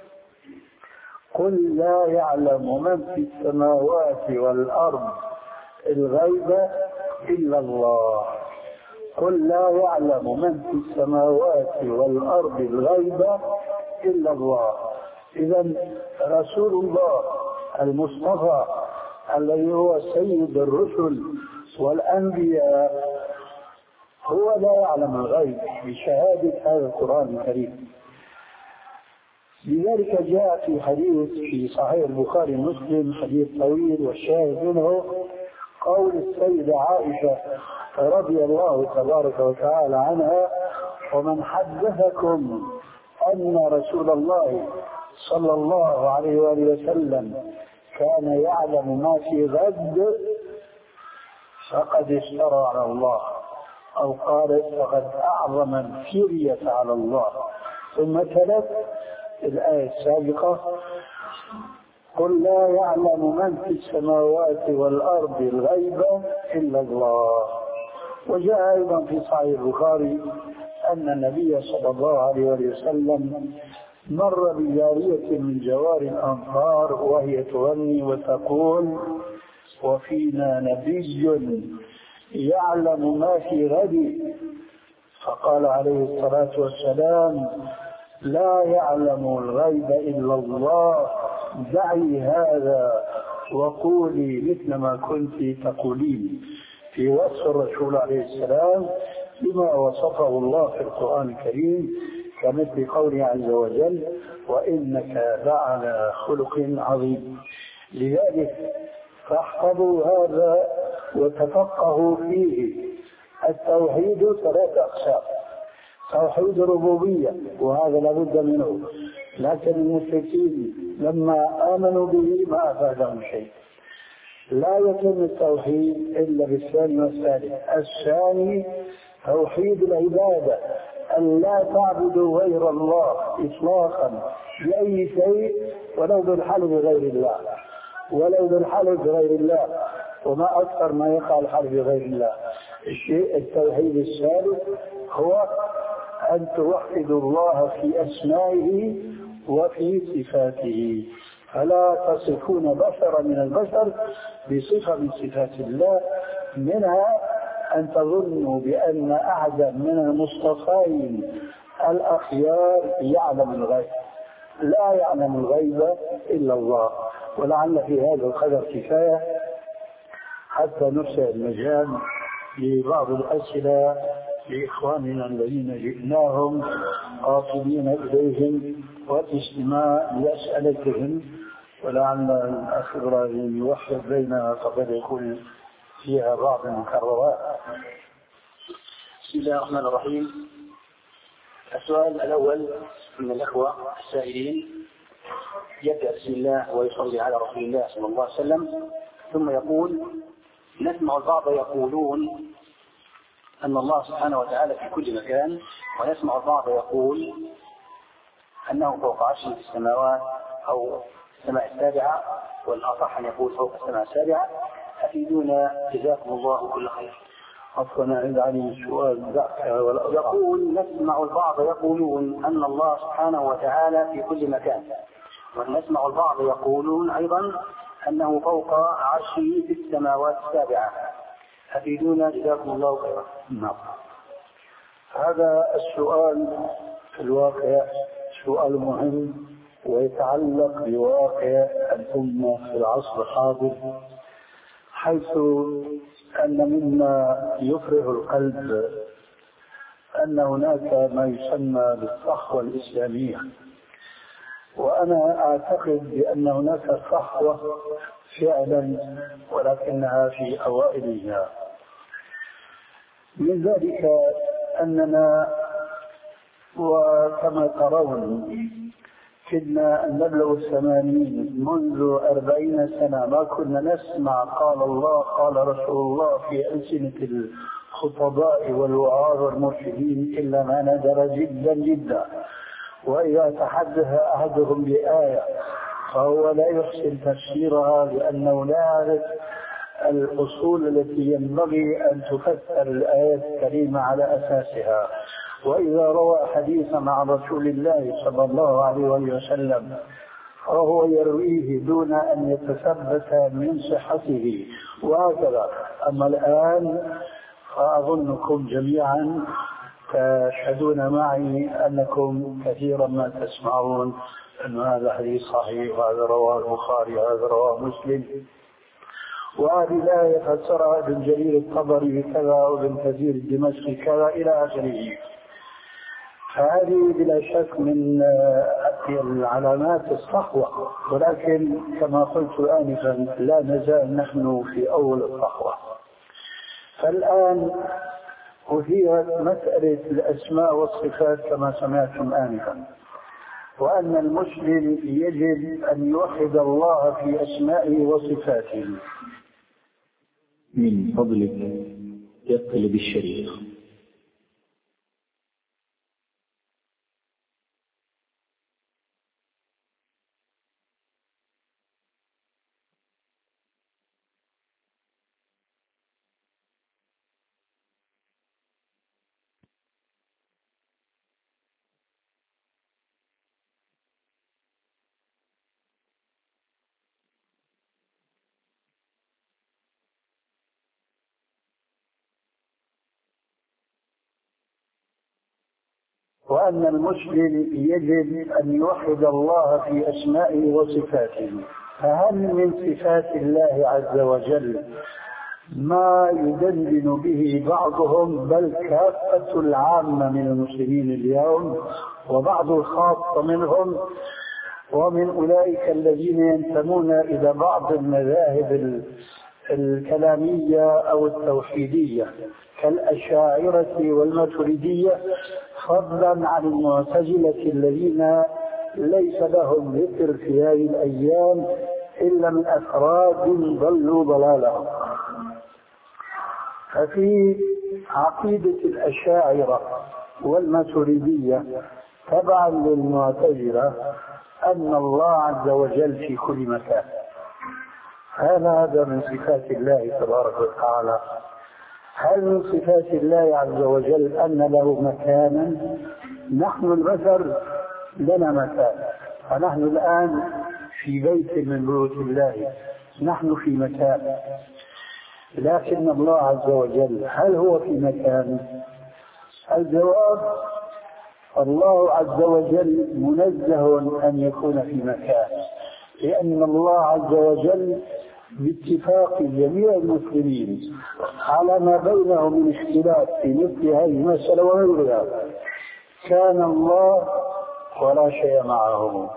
قل لا يعلم من في السماوات والأرض الغيب إلا الله. قل لا يعلم من في السماوات والأرض الغيب إلا الله. إذا رسول الله المصطفى الذي هو سيد الرسل والأنبياء هو لا يعلم الغيب بشهادة هذا القرآن الكريم. لذلك جاء في حديث في صحيح البخاري ومسلم حديث طويل والشاهد منه قول السيدة عائشة رضي الله تبارك وتعالى عنها: ومن حدثكم أن رسول الله صلى الله عليه وآله وسلم كان يعلم ما في غد فقد افترى على الله، أو قال فقد أعظم الفرية على الله. ثم تلت الآية السابقة: قل لا يعلم من في السماوات والأرض الغيب إلا الله. وجاء أيضا في صحيح البخاري أن النبي صلى الله عليه وسلم مر بجارية من جوار الأنصار وهي تغني وتقول: وفينا نبي يعلم ما في غد. فقال عليه الصلاة والسلام: لا يعلم الغيب إلا الله، دعي هذا وقولي مثل ما كنت تقولين، في وصف الرسول عليه السلام بما وصفه الله في القرآن الكريم، كمثل قوله عز وجل: وإنك لعلى خلق عظيم. لذلك فاحفظوا هذا وتفقهوا فيه. التوحيد ثلاث أقسام: توحيد الربوبية وهذا لابد منه، لكن المشركين لما آمنوا به ما أفادهم شيء. لا يتم التوحيد إلا بالثاني والثالث. الثاني توحيد العبادة، أن لا تعبدوا غير الله إطلاقا بأي شيء، ولو بالحلف بغير الله، ولو بالحلف بغير الله، وما أكثر ما يقع الحلف بغير الله. الشيء التوحيد الثالث هو أن توحدوا الله في أسمائه وفي صفاته، فلا تصفون بشرا من البشر بصفة من صفات الله، منها أن تظنوا بأن أحدا من المصطفين الأخيار يعلم الغيب. لا يعلم الغيب إلا الله. ولعل في هذا القدر كفاية حتى نفسه المجال لبعض الأسئلة لإخواننا الذين جئناهم قاصدين إليهم والاستماع لأسئلتهم، ولعل الأخ إبراهيم يوحد بينها فقد يكون فيها بعض المكررات. بسم الله الرحمن الرحيم. السؤال الأول من الأخوة السائلين يبدأ بسم الله ويصلي على رسول الله صلى الله عليه وسلم، ثم يقول: نسمع البعض يقولون أن الله سبحانه وتعالى في كل مكان، ونسمع البعض يقول أنه فوق عرشه في السماوات أو السماء السابعة، والأصح أن يقول فوق السماء السابعة. أفيدونا جزاكم الله كل خير. عفوا عند علي سؤال يقول: نسمع البعض يقولون أن الله سبحانه وتعالى في كل مكان، ونسمع البعض يقولون أيضا أنه فوق عرشه في السماوات السابعة. أفيدونا جزاكم الله خيرا. نعم. هذا السؤال في الواقع سؤال مهم ويتعلق بواقع الأمة في العصر الحاضر، حيث أن مما يفرح القلب أن هناك ما يسمى بالصحوة الإسلامية، وأنا أعتقد بأن هناك صحوة فعلا ولكنها في أوائلها. من ذلك أننا وكما ترون كدنا أن نبلغ الثمانين منذ أربعين سنة ما كنا نسمع قال الله قال رسول الله في ألسنة الخطباء والوعاظ والمرشدين إلا ما ندر جدا جدا. وإذا تحدث أحدهم بآية فهو لا يحسن تفسيرها لأنه لا يعرف الأصول التي ينبغي أن تفسر الآيات الكريمة على أساسها. وإذا روى حديثا عن رسول الله صلى الله عليه وسلم فهو يرويه دون أن يتثبت من صحته وهكذا. أما الآن فأظنكم جميعا تشهدون معي أنكم كثيرا ما تسمعون أن هذا حديث صحيح وهذا رواه البخاري وهذا رواه مسلم، وهذه الآية فسرها ابن جرير الطبري كذا وابن كثير الدمشقي كذا إلى آخره. فهذه بلا شك من العلامات الصحوة، ولكن كما قلت آنفا لا نزال نحن في أول الصحوة. فالآن أثيرت مسألة الأسماء والصفات كما سمعتم آنفا، وأن المسلم يجب أن يوحد الله في أسمائه وصفاته. من فضلك يقلب الشريط. وأن المسلم يجب أن يوحد الله في أسمائه وصفاته. فهل من صفات الله عز وجل ما يدندن به بعضهم بل كافة العامة من المسلمين اليوم، وبعض الخاصة منهم، ومن أولئك الذين ينتمون إلى بعض المذاهب الكلامية أو التوحيدية كالأشاعرة والماتريدية، فضلا عن المعتزلة الذين ليس لهم ذكر في هذه الأيام إلا من أفراد ضلوا ضلالهم. ففي عقيدة الأشاعرة والماتريدية تبعا للمعتزلة أن الله عز وجل في كل مكان. هذا من صفات الله تبارك وتعالى. هل من صفات الله عز وجل أن له مكانا؟ نحن البشر لنا مكان، فنحن الآن في بيت من بيوت الله، نحن في مكان، لكن الله عز وجل هل هو في مكان؟ الجواب: الله عز وجل منزه أن يكون في مكان، لأن الله عز وجل باتفاق جميع المسلمين على ما بينهم من اختلاف في مثل هذه المسألة وغيرها كان الله ولا شيء معه،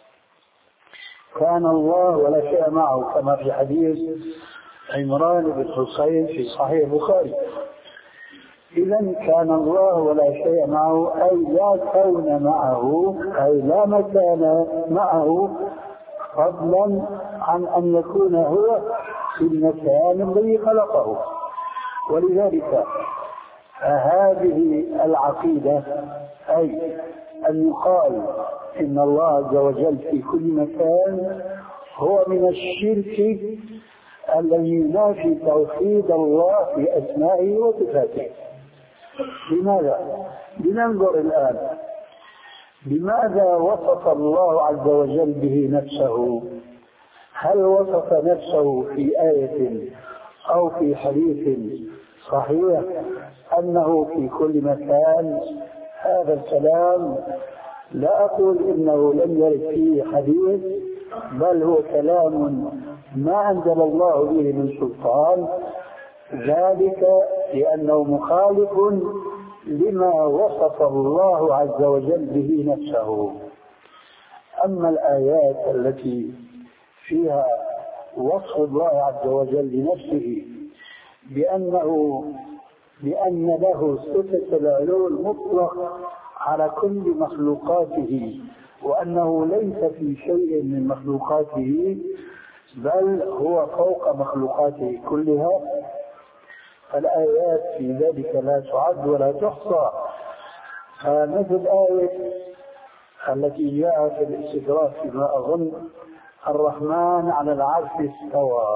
كان الله ولا شيء معه، كما في حديث عمران بن حسين في صحيح البخاري. إذن كان الله ولا شيء معه، أي لا كون معه، أي لا مكان معه، فضلا عن أن يكون هو في المكان الذي خلقه. ولذلك هذه العقيدة، أي أن يقال إن الله عز وجل في كل مكان، هو من الشرك الذي ينافي توحيد الله في أسمائه وصفاته. لماذا؟ لننظر الآن بماذا وصف الله عز وجل به نفسه. هل وصف نفسه في آية أو في حديث صحيح أنه في كل مكان؟ هذا الكلام لا أقول إنه لم يرد فيه حديث، بل هو كلام ما أنزل الله به من سلطان، ذلك لأنه مخالف لما وصف الله عز وجل به نفسه. أما الآيات التي فيها وصف الله عز وجل لنفسه بأنه بأن له صفة العلو المطلق على كل مخلوقاته، وأنه ليس في شيء من مخلوقاته بل هو فوق مخلوقاته كلها، فالآيات في ذلك لا تعد ولا تحصى. مثل آية التي جاءت في الاستدراك فيما أظن: الرحمن على العرش استوى،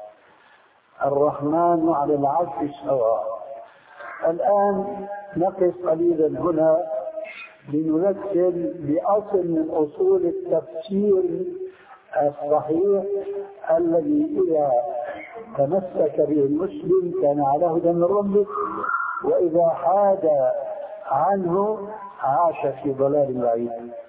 الرحمن على العرش استوى. الآن نقف قليلا هنا لنذكر بأصل من أصول التفسير الصحيح الذي إذا تمسك به المسلم كان على هدى من ربه، وإذا حاد عنه عاش في ضلال بعيد.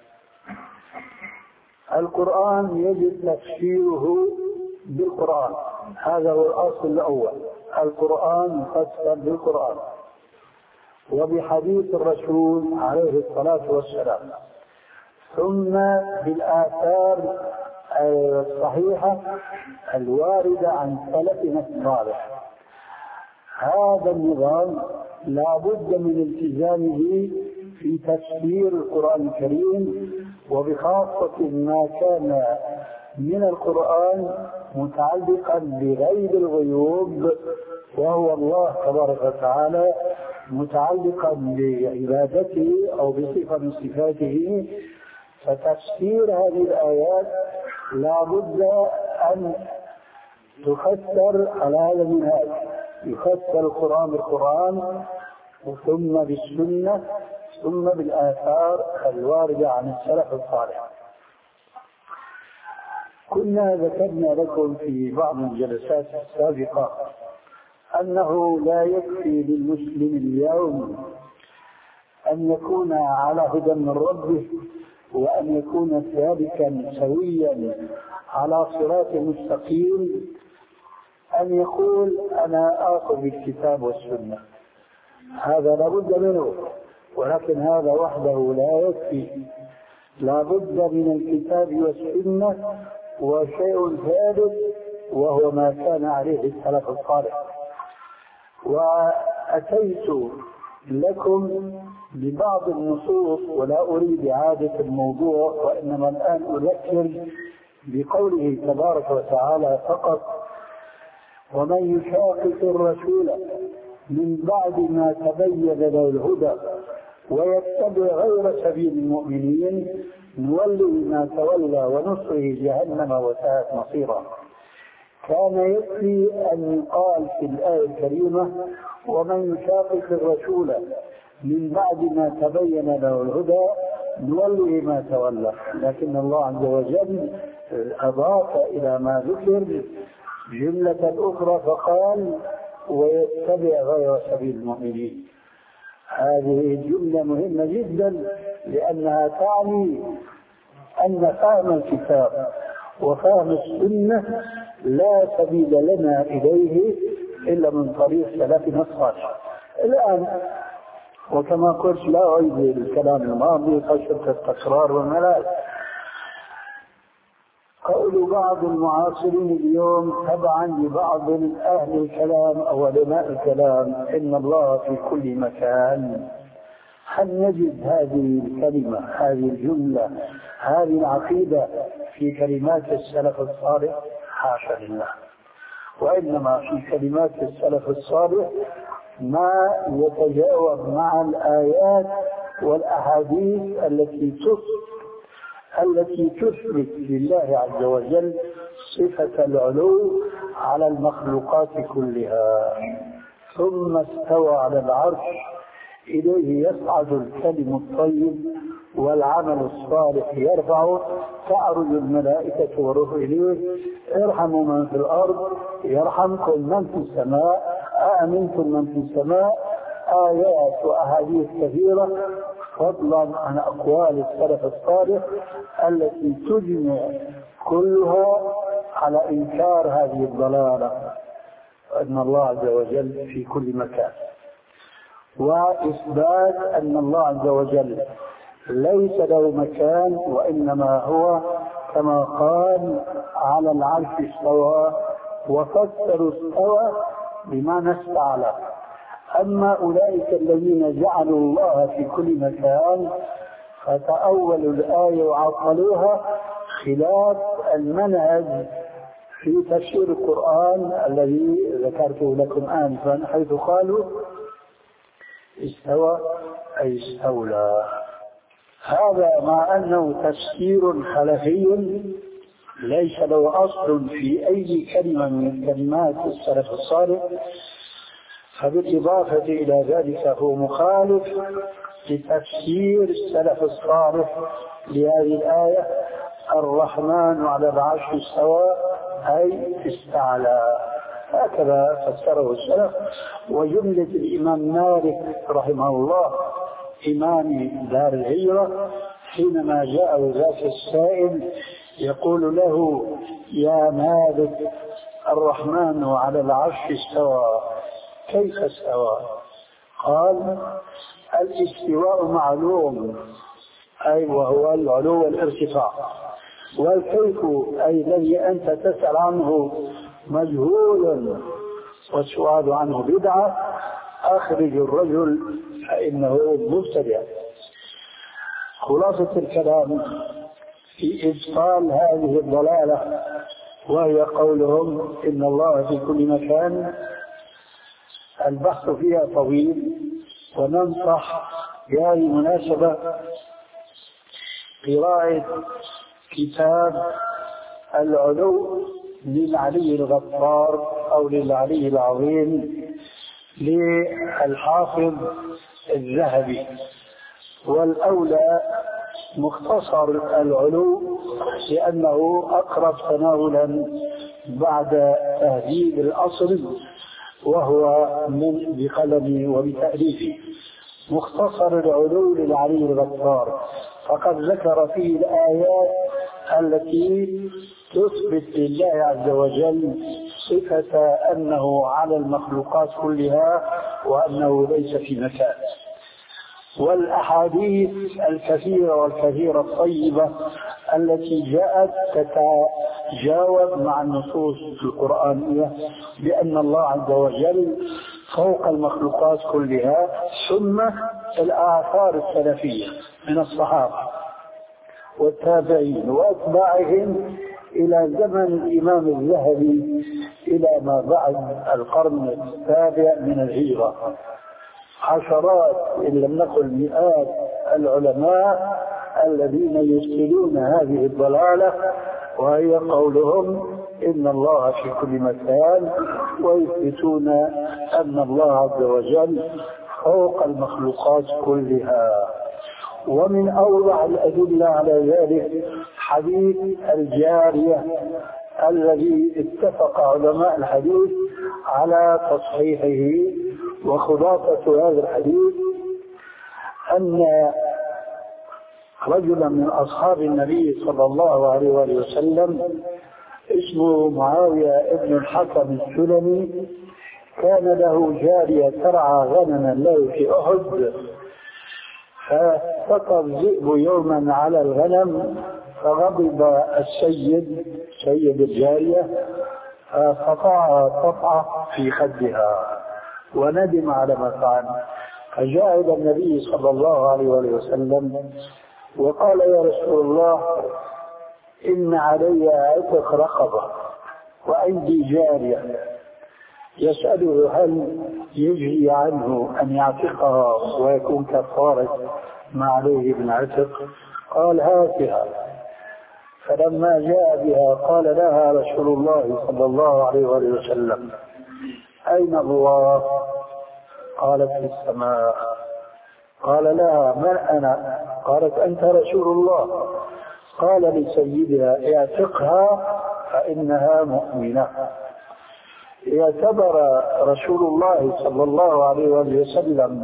القرآن يجب تفسيره بالقرآن، هذا هو الأصل الأول. القرآن يفسر بالقرآن وبحديث الرسول عليه الصلاة والسلام، ثم بالآثار الصحيحة الواردة عن سلفنا الصالح. هذا النظام لا بد من التزامه في تفسير القرآن الكريم، وبخاصة ما كان من القرآن متعلقا بغيب الغيوب وهو الله تبارك وتعالى، متعلقا بعبادته أو بصفة من صفاته. فتفسير هذه الآيات لا بد أن تفسر على هذا المنهج، يفسر القرآن بالقرآن ثم بالسنة ثم بالآثار الواردة عن السلف الصالح. كنا ذكرنا لكم في بعض الجلسات السابقة أنه لا يكفي للمسلم اليوم أن يكون على هدى من ربه وأن يكون سالكا سويا على صراط مستقيم أن يقول أنا آخذ بالكتاب والسنة، هذا لا بد منه، ولكن هذا وحده لا يكفي. لا بد من الكتاب والسنة وشيء ثالث وهو ما كان عليه السلف الصالح. وأتيت لكم ببعض النصوص ولا أريد إعادة الموضوع، وإنما الآن أذكر بقوله تبارك وتعالى فقط: ومن يشاقق الرسول من بعد ما تبين له الهدى ويتبع غير سبيل المؤمنين نوله ما تولى ونصره جهنم وساءت مصيرا. كان يكفي أن يقال في الآية الكريمة: ومن يشاقق الرسول من بعد ما تبين له الهدى نوله ما تولى، لكن الله عز وجل أضاف إلى ما ذكر جملة أخرى فقال: ويتبع غير سبيل المؤمنين. هذه الجملة مهمة جدا، لأنها تعني أن فهم الكتاب وفهم السنة لا سبيل لنا إليه إلا من طريق سلفنا الصالح. الآن وكما قلت لا أعيد الكلام الماضي خشية التكرار والملل، قول بعض المعاصرين اليوم تبعا لبعض أهل الكلام أو علماء الكلام إن الله في كل مكان. هل نجد هذه الكلمة، هذه الجملة، هذه العقيدة في كلمات السلف الصالح؟ حاشا لله. وإنما في كلمات السلف الصالح ما يتجاوب مع الآيات والأحاديث التي تصف التي تثبت لله عز وجل صفة العلو على المخلوقات كلها. ثم استوى على العرش، إليه يصعد الكلم الطيب والعمل الصالح يرفعه، تعرج الملائكة والروح إليه: ارحموا من في الأرض يرحمكم من في السماء، أأمنتم من في السماء. آيات وأحاديث كثيرة فضلا عن أقوال السلف الصالح التي تجمع كلها على إنكار هذه الضلالة، أن الله عز وجل في كل مكان، وإثبات أن الله عز وجل ليس له مكان، وإنما هو كما قال على العرش استوى، وفسروا استوى بمعنى استعلى. أما أولئك الذين جعلوا الله في كل مكان فتأولوا الآية وعطلوها، خلاف المنهج في تفسير القرآن الذي ذكرته لكم آنفا، حيث قالوا استوى أي استولى. هذا مع أنه تفسير خلفي ليس له أصل في أي كلمة من كلمات السلف الصالح، فبالإضافة إلى ذلك هو مخالف لتفسير السلف الصالح لهذه الآية: الرحمن على العرش استوى أي استعلى. هكذا فسره السلف. وجملة الإمام مالك رحمه الله إمام دار الهجرة حينما جاءه ذاك السائل يقول له: يا مالك، الرحمن على العرش استوى، كيف استوى؟ قال: الاستواء معلوم، أي وهو العلو والارتفاع، والكيف أي الذي أنت تسأل عنه مجهول والسؤال عنه بدعة، أخرج الرجل فإنه مبتدع. خلاصة الكلام في إبطال هذه الضلالة، وهي قولهم إن الله في كل مكان. البحث فيها طويل، وننصح بهذه المناسبة قراءة كتاب العلو للعلي الغفار أو للعلي العظيم للحافظ الذهبي، والأولى مختصر العلو لأنه أقرب تناولا بعد تهذيب الأصل، وهو من بقلمي وبتأليفي. مختصر العلو للعلي الغفار فقد ذكر فيه الآيات التي تثبت لله عز وجل صفة أنه على المخلوقات كلها وأنه ليس في مكان، والأحاديث الكثيرة والكثيرة الطيبة التي جاءت تتجاوب مع النصوص القرآنية بأن الله عز وجل فوق المخلوقات كلها، ثم الآثار السلفية من الصحابة والتابعين وأتباعهم إلى زمن الإمام الذهبي إلى ما بعد القرن السابع من الهجرة. عشرات إن لم نقل مئات العلماء الذين يسئلون هذه الضلالة، وهي قولهم إن الله في كل مكان، ويثبتون أن الله عز وجل فوق المخلوقات كلها. ومن أوضح الأدلة على ذلك حديث الجارية الذي اتفق علماء الحديث على تصحيحه. وخلاصة هذا الحديث أن رجلا من أصحاب النبي صلى الله عليه وآله وسلم اسمه معاوية ابن الحكم السلمي كان له جارية ترعى غنما له في أحد، فسقط الذئب يوما على الغنم، فغضب السيد سيد الجارية فقطعها قطعة في خدها وندم على ما فعل، فجاء إلى النبي صلى الله عليه وسلم وقال: يا رسول الله، إن علي عتق رقبة وعندي جارية، يسأله هل يجري عنه أن يعتقها ويكون كفارة ما عليه من عتق؟ قال: هاتها. فلما جاء بها قال لها رسول الله صلى الله عليه وسلم: أين الله؟ قالت: في السماء. قال لها: من أنا؟ قالت: أنت رسول الله. قال لسيدها: اعتقها فإنها مؤمنة. اعتبر رسول الله صلى الله عليه وسلم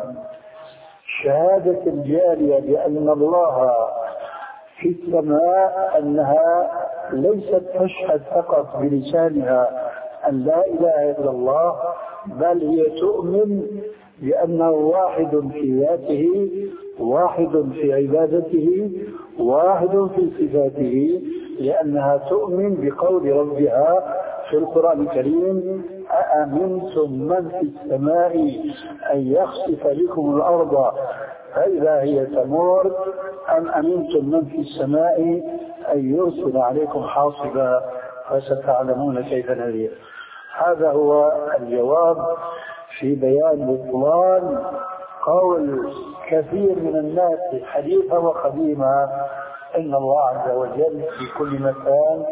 شهادة الجارية بأن الله في السماء أنها ليست تشهد فقط بلسانها أن لا إله إلا الله، بل هي تؤمن بأنه واحد في ذاته، واحد في عبادته، واحد في صفاته، لأنها تؤمن بقول ربها في القرآن الكريم: أأمنتم من في السماء أن يخسف بكم الأرض فإذا هي تمور، أم أمنتم من في السماء أن يرسل عليكم حاصبا فستعلمون كيف نذير. هذا هو الجواب في بيان بطلان قول كثير من الناس حديثا وقديما إن الله عز وجل في كل مكان،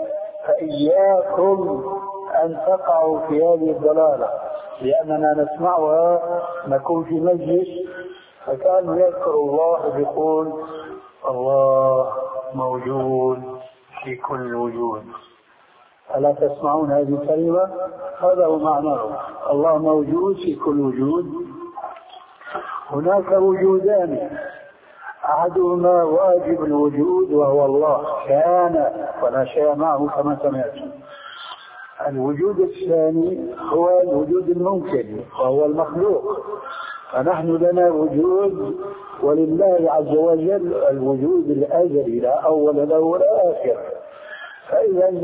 فإياكم أن تقعوا في هذه الضلالة، لأننا نسمعها نكون في مجلس فكان يذكر الله بيقول: الله موجود في كل وجود. ألا تسمعون هذه الكلمة؟ هذا هو معناه، الله موجود في كل وجود. هناك وجودان، أحدهما واجب الوجود وهو الله كان ولا شيء معه كما سمعتم. الوجود الثاني هو الوجود الممكن وهو المخلوق. فنحن لنا وجود ولله عز وجل الوجود الأزلي لا أول له ولا آخر. فإذا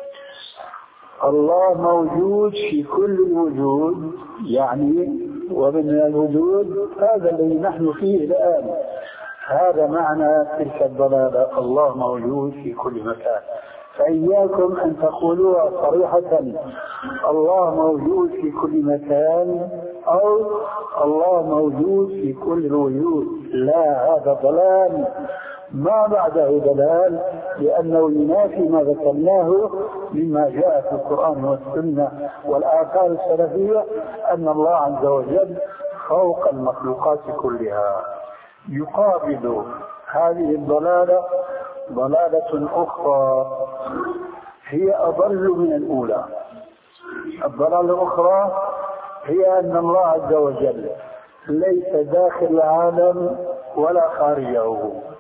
الله موجود في كل الوجود، يعني ومن الوجود هذا الذي نحن فيه الآن. هذا معنى تلك الضلالة، الله موجود في كل مكان. فإياكم أن تقولوا صريحة الله موجود في كل مكان أو الله موجود في كل الوجود، لا، هذا ضلال ما بعده دلال، لأنه ينافي ما ذكرناه مما جاء في القرآن والسنة والآثار السلفية أن الله عز وجل فوق المخلوقات كلها. يقابل هذه الضلالة ضلالة أخرى هي أضل من الأولى. الضلالة الأخرى هي أن الله عز وجل ليس داخل العالم ولا خارجه.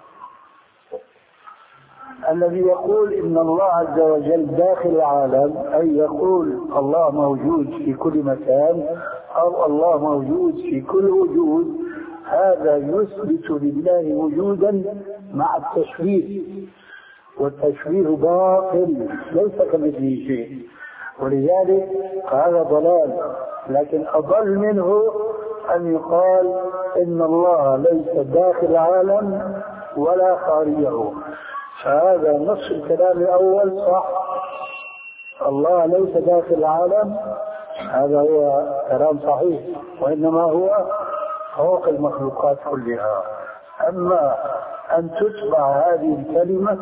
الذي يقول إن الله عز وجل داخل العالم أي يقول الله موجود في كل مكان أو الله موجود في كل وجود، هذا يثبت لله وجودا مع التشبيه، والتشبيه باطل ليس كمثله شيء، ولذلك هذا ضلال. لكن أضل منه أن يقال إن الله ليس داخل العالم ولا خارجه، فهذا نص الكلام الأول صح، الله ليس داخل العالم، هذا هو كلام صحيح، وإنما هو فوق المخلوقات كلها. أما أن تتبع هذه الكلمة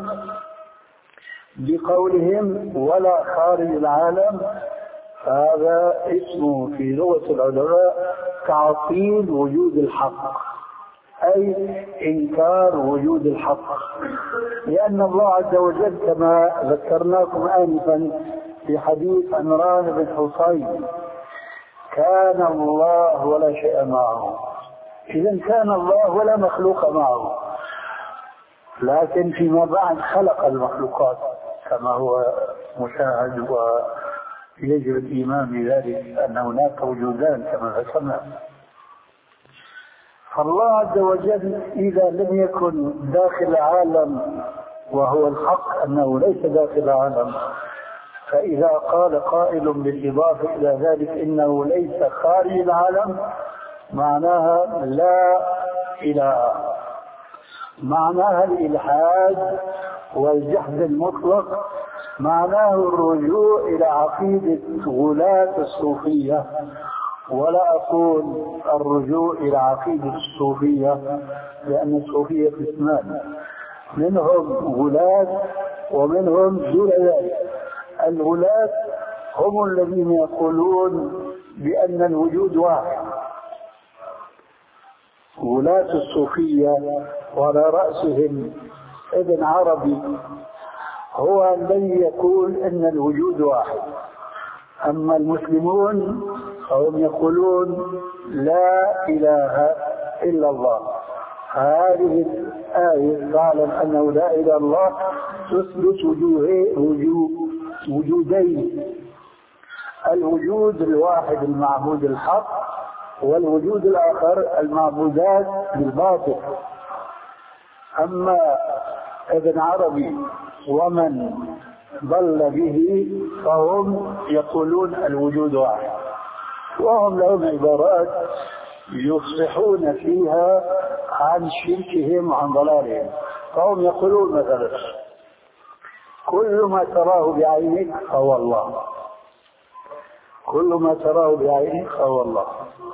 بقولهم ولا خارج العالم، فهذا اسمه في لغة العلماء تعطيل وجود الحق، أي إنكار وجود الحق، لأن الله عز وجل كما ذكرناكم آنفا في حديث عمران بن حصين كان الله ولا شيء معه. إذا كان الله ولا مخلوق معه، لكن فيما بعد خلق المخلوقات كما هو مشاهد، ويجب الإيمان بذلك أن هناك وجودان كما ذكرنا. فالله عز وجل إذا لم يكن داخل العالم وهو الحق أنه ليس داخل العالم، فإذا قال قائل بالإضافة إلى ذلك إنه ليس خارج العالم معناها لا إله، معناها الإلحاد والجحد المطلق، معناه الرجوع إلى عقيدة غلاة الصوفية. ولا أقول الرجوع إلى عقيدة الصوفية، لأن الصوفية قسمان، منهم غلاة ومنهم دون ذلك. الغلاة هم الذين يقولون بأن الوجود واحد، غلاة الصوفية، وعلى رأسهم ابن عربي هو الذي يقول أن الوجود واحد. أما المسلمون فهم يقولون لا إله إلا الله. هذه الآية تعلم أنه لا إله إلا الله تثبت وجودين، الوجود الواحد المعبود الحق، والوجود الآخر المعبودات بالباطل. أما ابن عربي ومن ضل به فهم يقولون الوجود واحد، وهم لهم عبارات يفصحون فيها عن شركهم وعن ضلالهم. فهم يقولون مثلا كل ما تراه بعينك فهو الله، كل ما تراه بعينك فهو الله،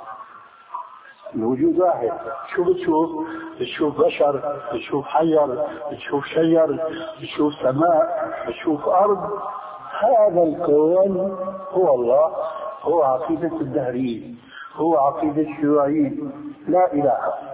الوجود واحد. شو بتشوف؟ بتشوف بشر، بتشوف حجر، بتشوف شجر، بتشوف سماء، بتشوف أرض. هذا الكون هو الله، هو عقيدة الدهريين، هو عقيدة الشيوعيين، لا إله.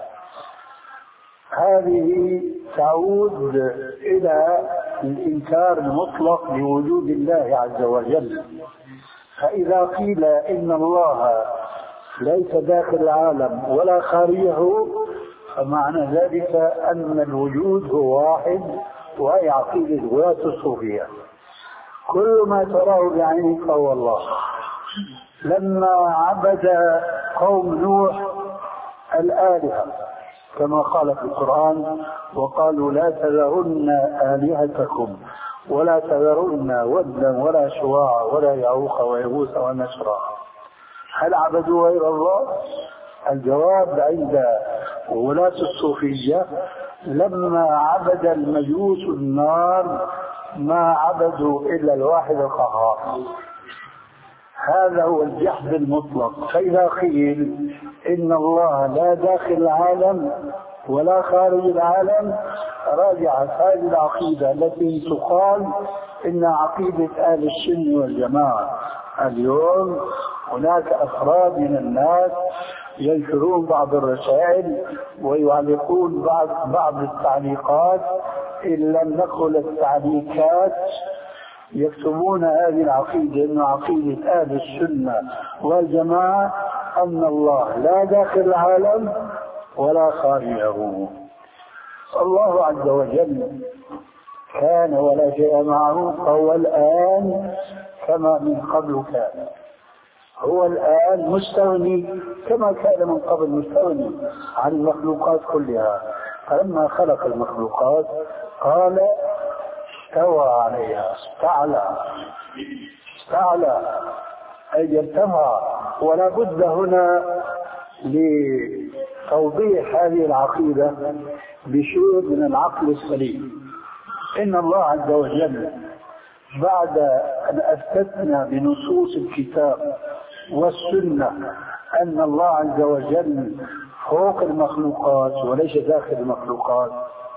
هذه تعود إلى الإنكار المطلق لوجود الله عز وجل. فإذا قيل إن الله ليس داخل العالم ولا خارجه، فمعنى ذلك أن الوجود هو واحد، وهي عقيدة غلاة الصوفية. كل ما تراه بعينك فهو الله. لما عبد قوم نوح الآلهة كما قال في القرآن: وقالوا لا تذرن آلهتكم ولا تذرن ودا ولا سواعا ولا يعوق ويغوث ونسرا، هل عبدوا غير الله؟ الجواب عند غلاة الصوفية: لما عبد المجوس النار ما عبدوا إلا الواحد القهار. هذا هو الجحد المطلق. فإذا قيل إن الله لا داخل العالم ولا خارج العالم، راجعت هذه العقيدة التي تقال إن عقيدة أهل السنة والجماعة. اليوم هناك أفراد من الناس ينشرون بعض الرسائل ويعلقون بعض بعض التعليقات، إن لم نقل التعليقات، يكتبون هذه العقيدة إن عقيدة أهل السنة والجماعة أن الله لا داخل العالم ولا خارجه. الله عز وجل كان ولا شيء معه، فهو الآن كما من قبل كان. هو الآن مستغني كما كان من قبل مستغني عن المخلوقات كلها. فلما خلق المخلوقات قال استوى عليها، استعلى استعلى أي ارتفع. ولا بد هنا لتوضيح هذه العقيدة بشيء من العقل السليم. إن الله عز وجل بعد أن أثبتنا بنصوص الكتاب والسنة أن الله عز وجل فوق المخلوقات وليس داخل المخلوقات،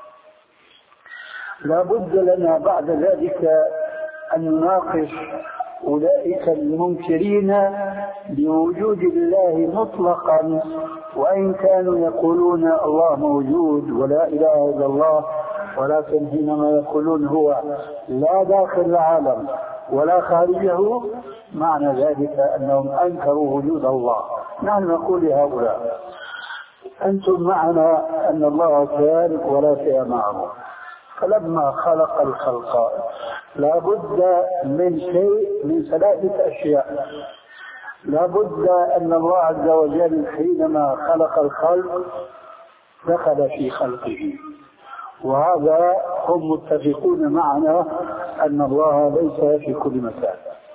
لا بد لنا بعد ذلك أن نناقش أولئك المنكرين بوجود الله مطلقا، وإن كانوا يقولون الله موجود ولا إله إلا الله، ولكن حينما يقولون هو لا داخل العالم ولا خارجه، معنى ذلك أنهم أنكروا وجود الله. نحن نقول لهؤلاء: أنتم معنا أن الله خالق ولا شيء معه، فلما خلق الخلق لا بد من شيء من ثلاثة أشياء. لا بد أن الله عز وجل حينما خلق الخلق دخل في خلقه، وهذا هم متفقون معنا أن الله ليس في كل مكان.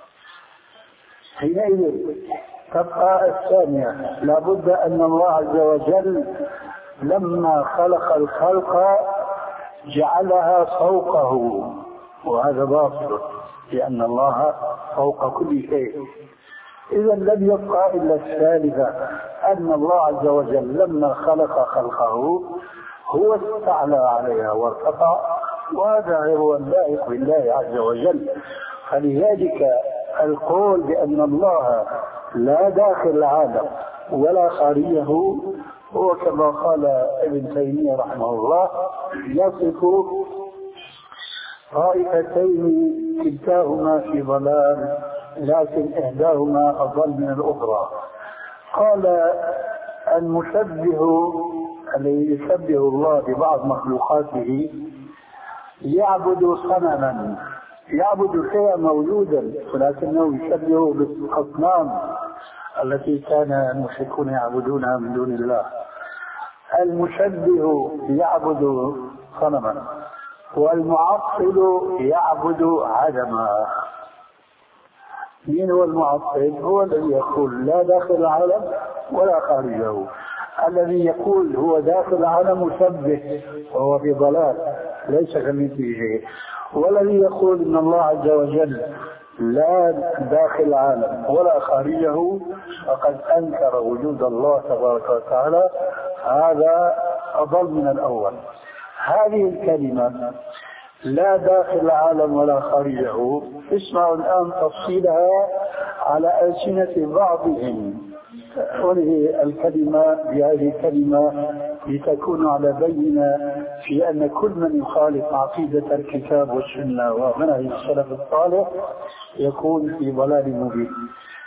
حينئذ تبقى الثانية: لا بد أن الله عز وجل لما خلق الخلق جعلها فوقه، وهذا باطل لأن الله فوق كل شيء. إذا لم يبقى إلا الثالثة: أن الله عز وجل لما خلق خلقه هو استعلى عليها وارتفع، وهذا هو اللائق بالله عز وجل. فلذلك القول بأن الله لا داخل العالم ولا خارجه هو كما قال ابن تيمية رحمه الله يصف طائفتين كلتاهما في ضلال لكن إحداهما أضل من الأخرى. قال: المشبه الذي يشبه الله ببعض مخلوقاته يعبد صنما، يعبد شيئا موجودا ولكنه يشبهه بالأصنام التي كان المشركون يعبدونها من دون الله. المشبه يعبد صنما، والمعطل يعبد عدما. من هو المعطل؟ هو الذي يقول لا داخل العالم ولا خارجه. الذي يقول هو داخل العالم مشبه وهو في ضلال ليس كمثله شيء. والذي يقول ان الله عز وجل لا داخل العالم ولا خارجه فقد انكر وجود الله تبارك وتعالى، هذا اضل من الاول. هذه الكلمه لا داخل العالم ولا خارجه اسمعوا الان تفصيلها على ألسنة بعضهم، وهذه الكلمة بهذه الكلمة لتكون على بينة في أن كل من يخالف عقيدة الكتاب والسنة ومنهج السلف الصالح يكون في ضلال مبين.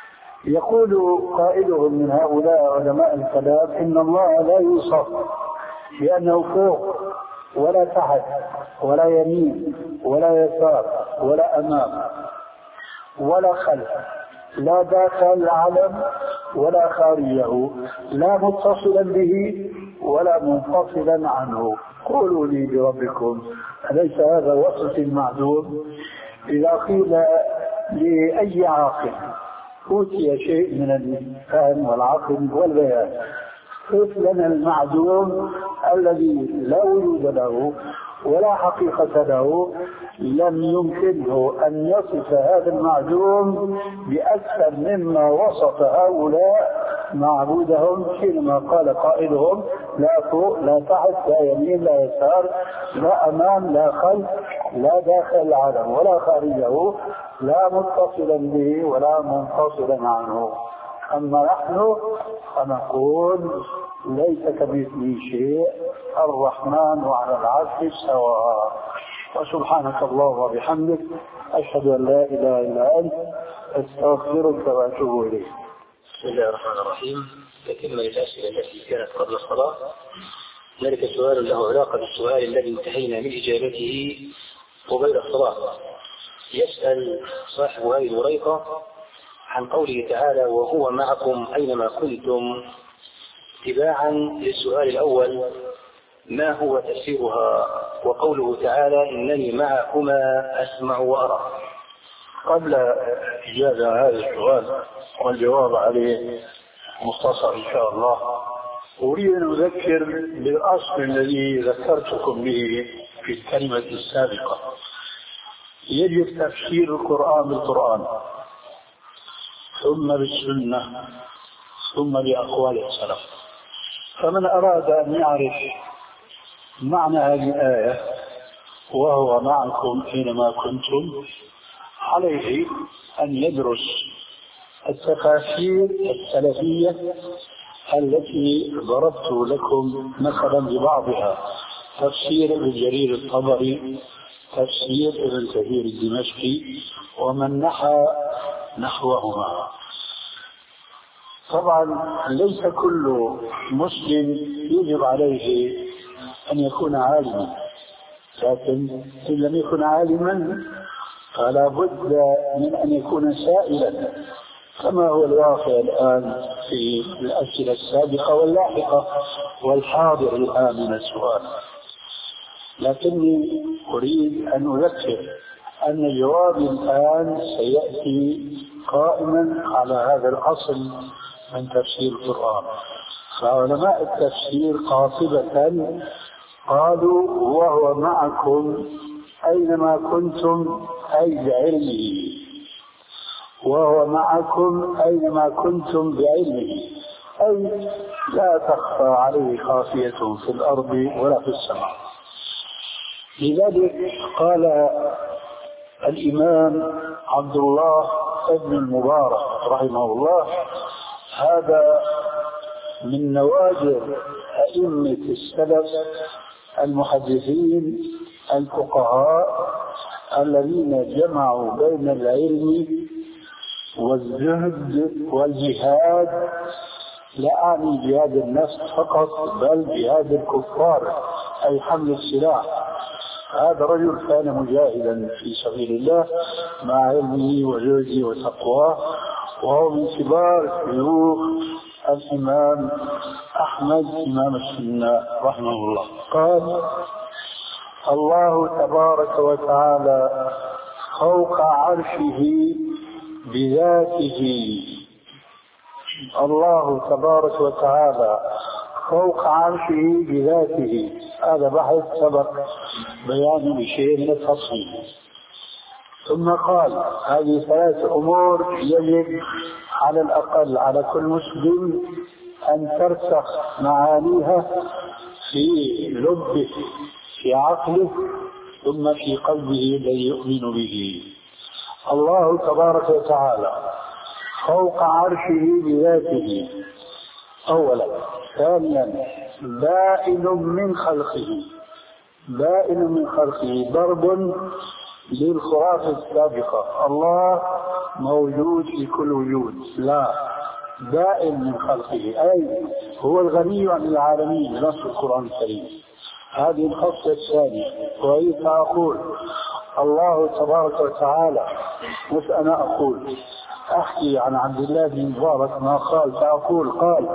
يقول قائلهم من هؤلاء علماء الكلام إن الله لا يوصف بأنه فوق ولا تحت ولا يمين ولا يسار ولا أمام ولا خلف، لا داخل العالم ولا خارجه، لا متصلا به ولا منفصلا عنه. قولوا لي بربكم أليس هذا وصف معدوم؟ إذا قيل لأي عاقل أوتي شيء من الفهم والعقل والبيان كيف لنا المعدوم الذي لا وجود له ولا حقيقة له، لم يمكنه أن يصف هذا المعدوم بأكثر مما وصف هؤلاء معبودهم حينما قال قائلهم لا فوق لا تحت لا يمين لا يسار لا أمام لا خلف لا داخل العالم ولا خارجه، لا متصلا به ولا منفصلا عنه. أما نحن فنقول ليس كمثله شيء، الرحمن على العرش استوى. وسبحانك اللهم وبحمدك أشهد أن لا إله إلا أنت أستغفرك وأتوب إليك. بسم الله الرحمن الرحيم. تكمل الأسئلة التي كانت قبل الصلاة. ذلك سؤال له علاقة بالسؤال الذي انتهينا من إجابته قبيل الصلاة. يسأل صاحب هذه الوريقة عن قوله تعالى وهو معكم أينما كنتم، تباعا للسؤال الأول ما هو تفسيرها وقوله تعالى إنني معكما أسمع وأرى. قبل إجابة هذا السؤال والجواب عليه مختصر إن شاء الله، أريد أن أذكر بالأصل الذي ذكرتكم به في الكلمة السابقة. يجب تفسير القرآن بالقرآن ثم بالسنة ثم بأقوال السلف. فمن أراد أن يعرف معنى هذه الآية وهو معكم أينما كنتم عليه أن يدرس التفاسير السلفية التي ضربت لكم مثلا ببعضها: تفسير ابن جرير الطبري، تفسير ابن كثير الدمشقي، ومن نحى نحوهما. طبعا ليس كل مسلم يجب عليه أن يكون عالما، لكن إن لم يكن عالما فلا بد من أن يكون سائلا كما هو الواقع الآن في الأسئلة السابقة واللاحقة والحاضر الآن من السؤال. لكني أريد أن أذكر أن جوابي الآن سيأتي قائما على هذا الأصل من تفسير القرآن. فعلماء التفسير قاطبة قالوا وهو معكم أينما كنتم أي بعلمه، وهو معكم أينما كنتم بعلمه، أي لا تخفى عليه خافية في الأرض ولا في السماء. لذلك قال الإمام عبد الله بن المبارك رحمه الله: هذا من نوادر أئمة السلف المحدثين الفقهاء الذين جمعوا بين العلم والزهد والجهاد، لا أعني جهاد النفس فقط بل جهاد الكفار أي حمل السلاح. هذا رجل كان مجاهدا في سبيل الله مع علمه وجهده وتقواه، وهو من كبار شيوخ الإمام أحمد إمام السنة رحمه الله. قال: الله تبارك وتعالى فوق عرشه بذاته. الله تبارك وتعالى فوق عرشه بذاته. هذا بحث سبق بيان بشيء من التفصيل. ثم قال: هذه ثلاث أمور يجب على الأقل على كل مسلم أن ترسخ معانيها في لبه في عقله ثم في قلبه الذي يؤمن به. الله تبارك وتعالى فوق عرشه بذاته أولا. ثانيا بائن من خلقه. بائن من خلقه ضرب للخرافة السابقة. الله موجود في كل وجود، لا، دائم من خلقه، أي هو الغني عن العالمين بنص القرآن الكريم. هذه الخصلة الثانية. وهي فأقول الله تبارك وتعالى، مش أنا أقول، أحكي عن عبد الله بن مبارك ما قال، فأقول قال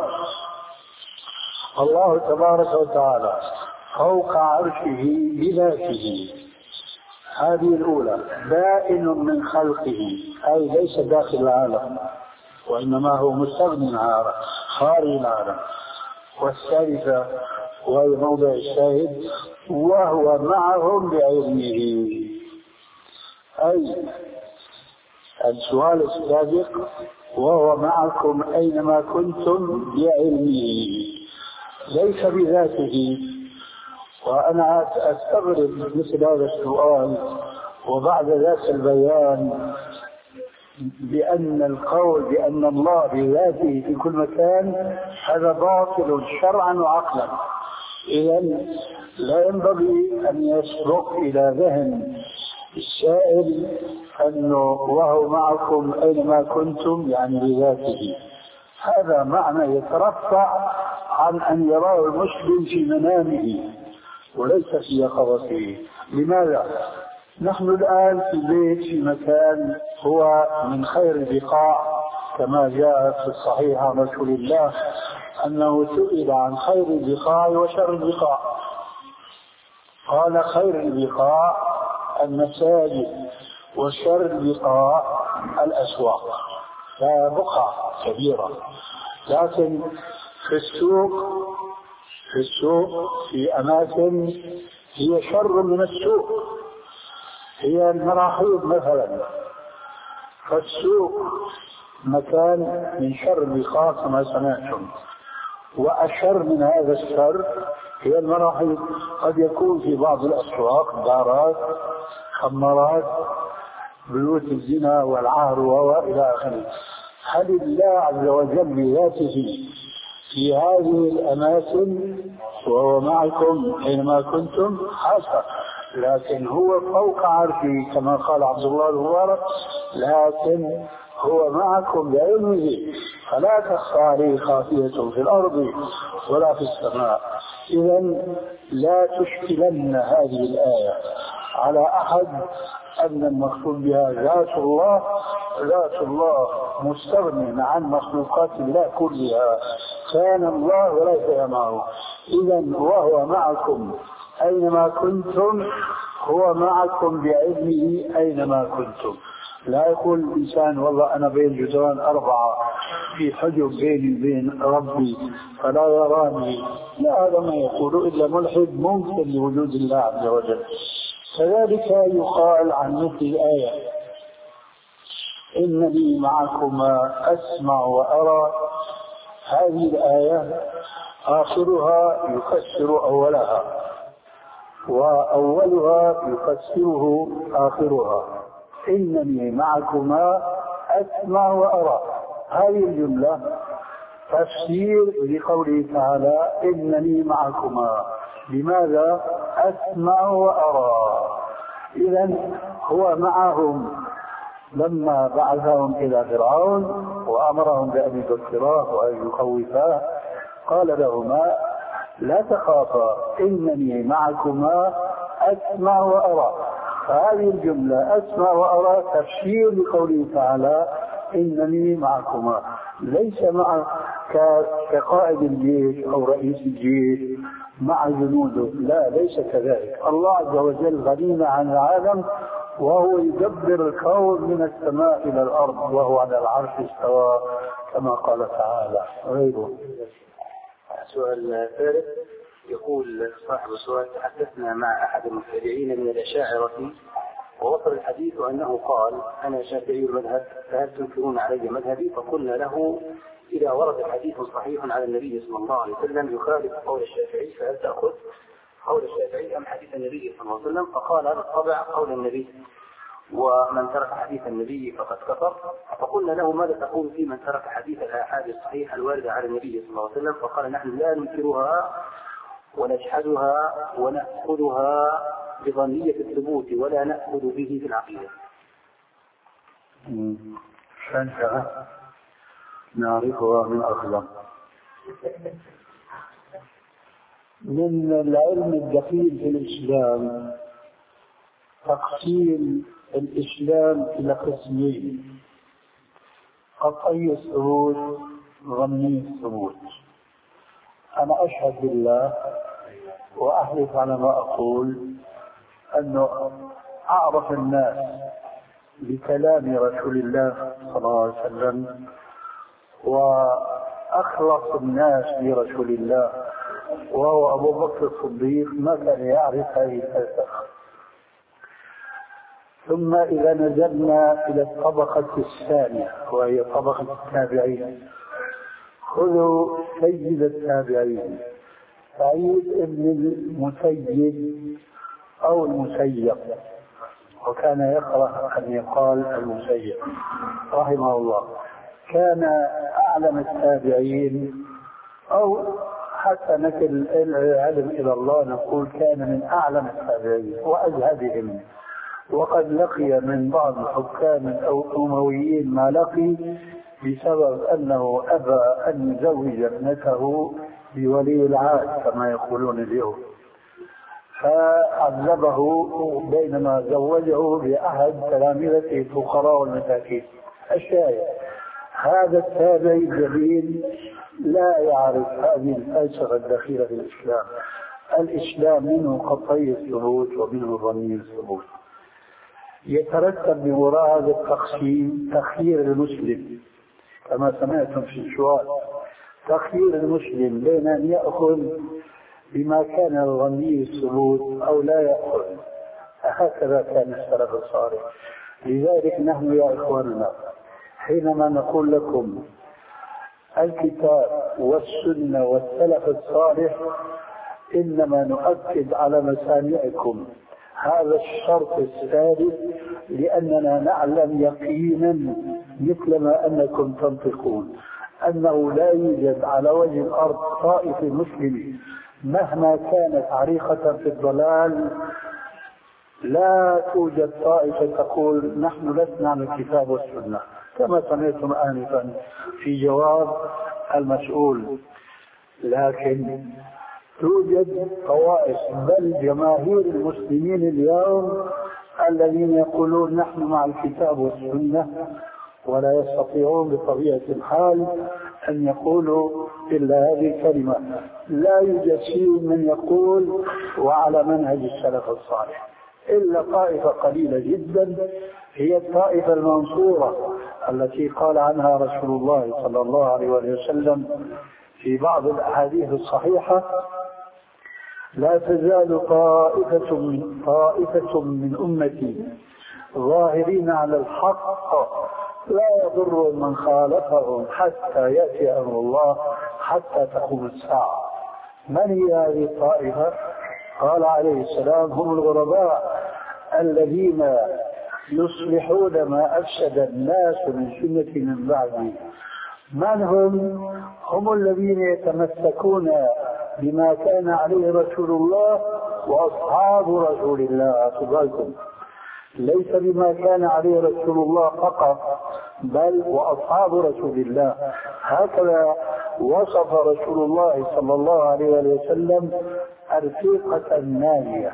الله تبارك وتعالى فوق عرشه بذاته، هذه الأولى، بائن من خلقه، أي ليس داخل العالم وإنما هو مستغني عن خارج العالم. والثالثة وهي موضع الشاهد، وهو معهم بعلمه، أي السؤال السابق وهو معكم أينما كنتم بعلمه، ليس بذاته. وأنا أستغرب مثل هذا السؤال وبعد ذاك البيان بأن القول بأن الله بذاته في كل مكان هذا باطل شرعا وعقلا. إذن لا ينبغي أن يسبق إلى ذهن السائل أنه وهو معكم أينما كنتم يعني بذاته، هذا معنى يترفع عن أن يراه المسلم في منامه وليس في يقظته. لماذا؟ نحن الآن في بيت في مكان هو من خير البقاع، كما جاء في الصحيح عن رسول الله أنه سئل عن خير البقاع وشر البقاع، قال خير البقاع المساجد وشر البقاع الأسواق. فبقعة كبيرة، لكن في السوق في السوق في أماكن هي شر من السوق، هي المراحيض مثلا، فالسوق مكان من شر البقاع كما سمعتم. وأشر من هذا الشر هي المراحيض، قد يكون في بعض الأسواق دارات، خمارات، بيوت الزنا والعار وإلى آخره. هل الله عز وجل بذاته في هذه الأماكن وهو معكم حينما كنتم؟ حاشا، لكن هو فوق عرشه كما قال عبد الله المبارك، لكن هو معكم بعلمه فلا تخفى عليه خافية في الأرض ولا في السماء. إذن لا تشكلن هذه الآية على أحد أن المقصود بها ذات الله. ذات الله مستغني عن مخلوقات الله كلها، كان الله وليس معه. إذن وهو معكم أينما كنتم، هو معكم بعلمه أينما كنتم. لا يقول الإنسان والله أنا بين جدران أربعة في حجب بيني وبين ربي فلا يراني، لا، هذا ما يقول إلا ملحد ممكن لوجود الله عز وجل. كذلك يقال عن مثل الآية إنني معكما أسمع وأرى، هذه الآية آخرها يفسر أولها وأولها يفسره آخرها. إنني معكما أسمع وأرى، هذه الجملة تفسير لقوله تعالى إنني معكما. لماذا أسمع وأرى؟ إذن هو معهم لما بعثهم إلى فرعون وأمرهم بأن يذكراه وأن يخوفاه، قال لهما لا تخافا إنني معكما أسمع وأرى. فهذه الجملة أسمع وأرى تفسير لقوله تعالى إنني معكما، ليس مع كقائد الجيش أو رئيس الجيش مع جنوده، لا، ليس كذلك. الله عز وجل غني عن العالم وهو يدبر الكون من السماء إلى الأرض وهو على العرش استوى كما قال تعالى. غيره. السؤال الثالث يقول صاحب السؤال تحدثنا مع أحد المبتدعين من الأشاعرة ووصل الحديث أنه قال أنا شافعي المذهب فهل تنكرون علي مذهبي؟ فقلنا له إذا ورد حديث صحيح على النبي صلى الله عليه وسلم يخالف قول الشافعي فهل تأخذ قول الشافعي أم حديث النبي صلى الله عليه وسلم؟ فقال هذا الطبع قول النبي، ومن ترك حديث النبي فقد كفر. فقلنا له ماذا تقول في من ترك حديث الآحاد الصحيح الواردة على النبي صلى الله عليه وسلم؟ فقال نحن لا ننكرها ونجحدها ونأخذها بظنية الثبوت ولا نأخذ به في العقيدة. شنشة نعرفها من أخلاق. من العلم الدخيل في الإسلام تقسيم الإسلام إلى قسمين: قطعي الثبوت ظني الثبوت. أنا أشهد بالله وأحلف على ما أقول أنه أعرف الناس بكلام رسول الله صلى الله عليه وسلم وأخلص الناس برسول الله وهو أبو بكر الصديق ما كان يعرف هذه الفلسفة. ثم إذا نزلنا إلى الطبقة الثانية وهي طبقة التابعين، خذوا سيد التابعين سعيد بن المسيب أو المسيب، وكان يكره أن يقال المسيب رحمه الله، كان أعلم التابعين، أو حتى نكل العلم إلى الله نقول كان من أعلم التابعين وأزهدهم، وقد لقي من بعض الحكام أو أمويين ما لقي بسبب أنه أبى أن يزوج ابنته بولي العهد كما يقولون اليوم، فعذبه بينما زوجه بأحد تلامذته الفقراء والمساكين. الشاهد هذا التابعي الجليل لا يعرف هذه الفلسفة الدخيلة في الإسلام. الإسلام منه قطعي الثبوت ومنه ظني الثبوت. يترتب بوراء هذا التقسيم تخيير المسلم كما سمعتم في السؤال، تخيير المسلم بين أن يأخذ بما كان ظني الثبوت أو لا يأخذ. هكذا كان السلف الصالح. لذلك نحن يا إخواننا حينما نقول لكم الكتاب والسنة والسلف الصالح إنما نؤكد على مسامعكم هذا الشرط الثالث، لأننا نعلم يقينا مثلما أنكم تنطقون أنه لا يوجد على وجه الأرض طائفة مسلمة مهما كانت عريقة في الضلال، لا توجد طائفة تقول نحن لسنا عن الكتاب والسنة كما سمعتم آنفا في جواب المسؤول. لكن توجد طوائف بل جماهير المسلمين اليوم الذين يقولون نحن مع الكتاب والسنة، ولا يستطيعون بطبيعة الحال أن يقولوا إلا هذه الكلمة. لا يوجد شيء من يقول وعلى منهج السلف الصالح إلا طائفة قليلة جدا، هي الطائفة المنصورة التي قال عنها رسول الله صلى الله عليه وسلم في بعض الأحاديث الصحيحة: لا تزال طائفة من, طائفة من أمتي ظاهرين على الحق لا يضر من خالفهم حتى يأتي أمر الله حتى تقوم الساعة. من هي هذه الطائفة؟ قال عليه السلام: هم الغرباء الذين يصلحون ما أفسد الناس من سنة من بعدي. من هم؟ هم الذين يتمسكون بما كان عليه رسول الله وأصحاب رسول الله. أصبحكم ليس بما كان عليه رسول الله فقط بل وأصحاب رسول الله. هكذا وصف رسول الله صلى الله عليه وسلم الفرقة الناجية.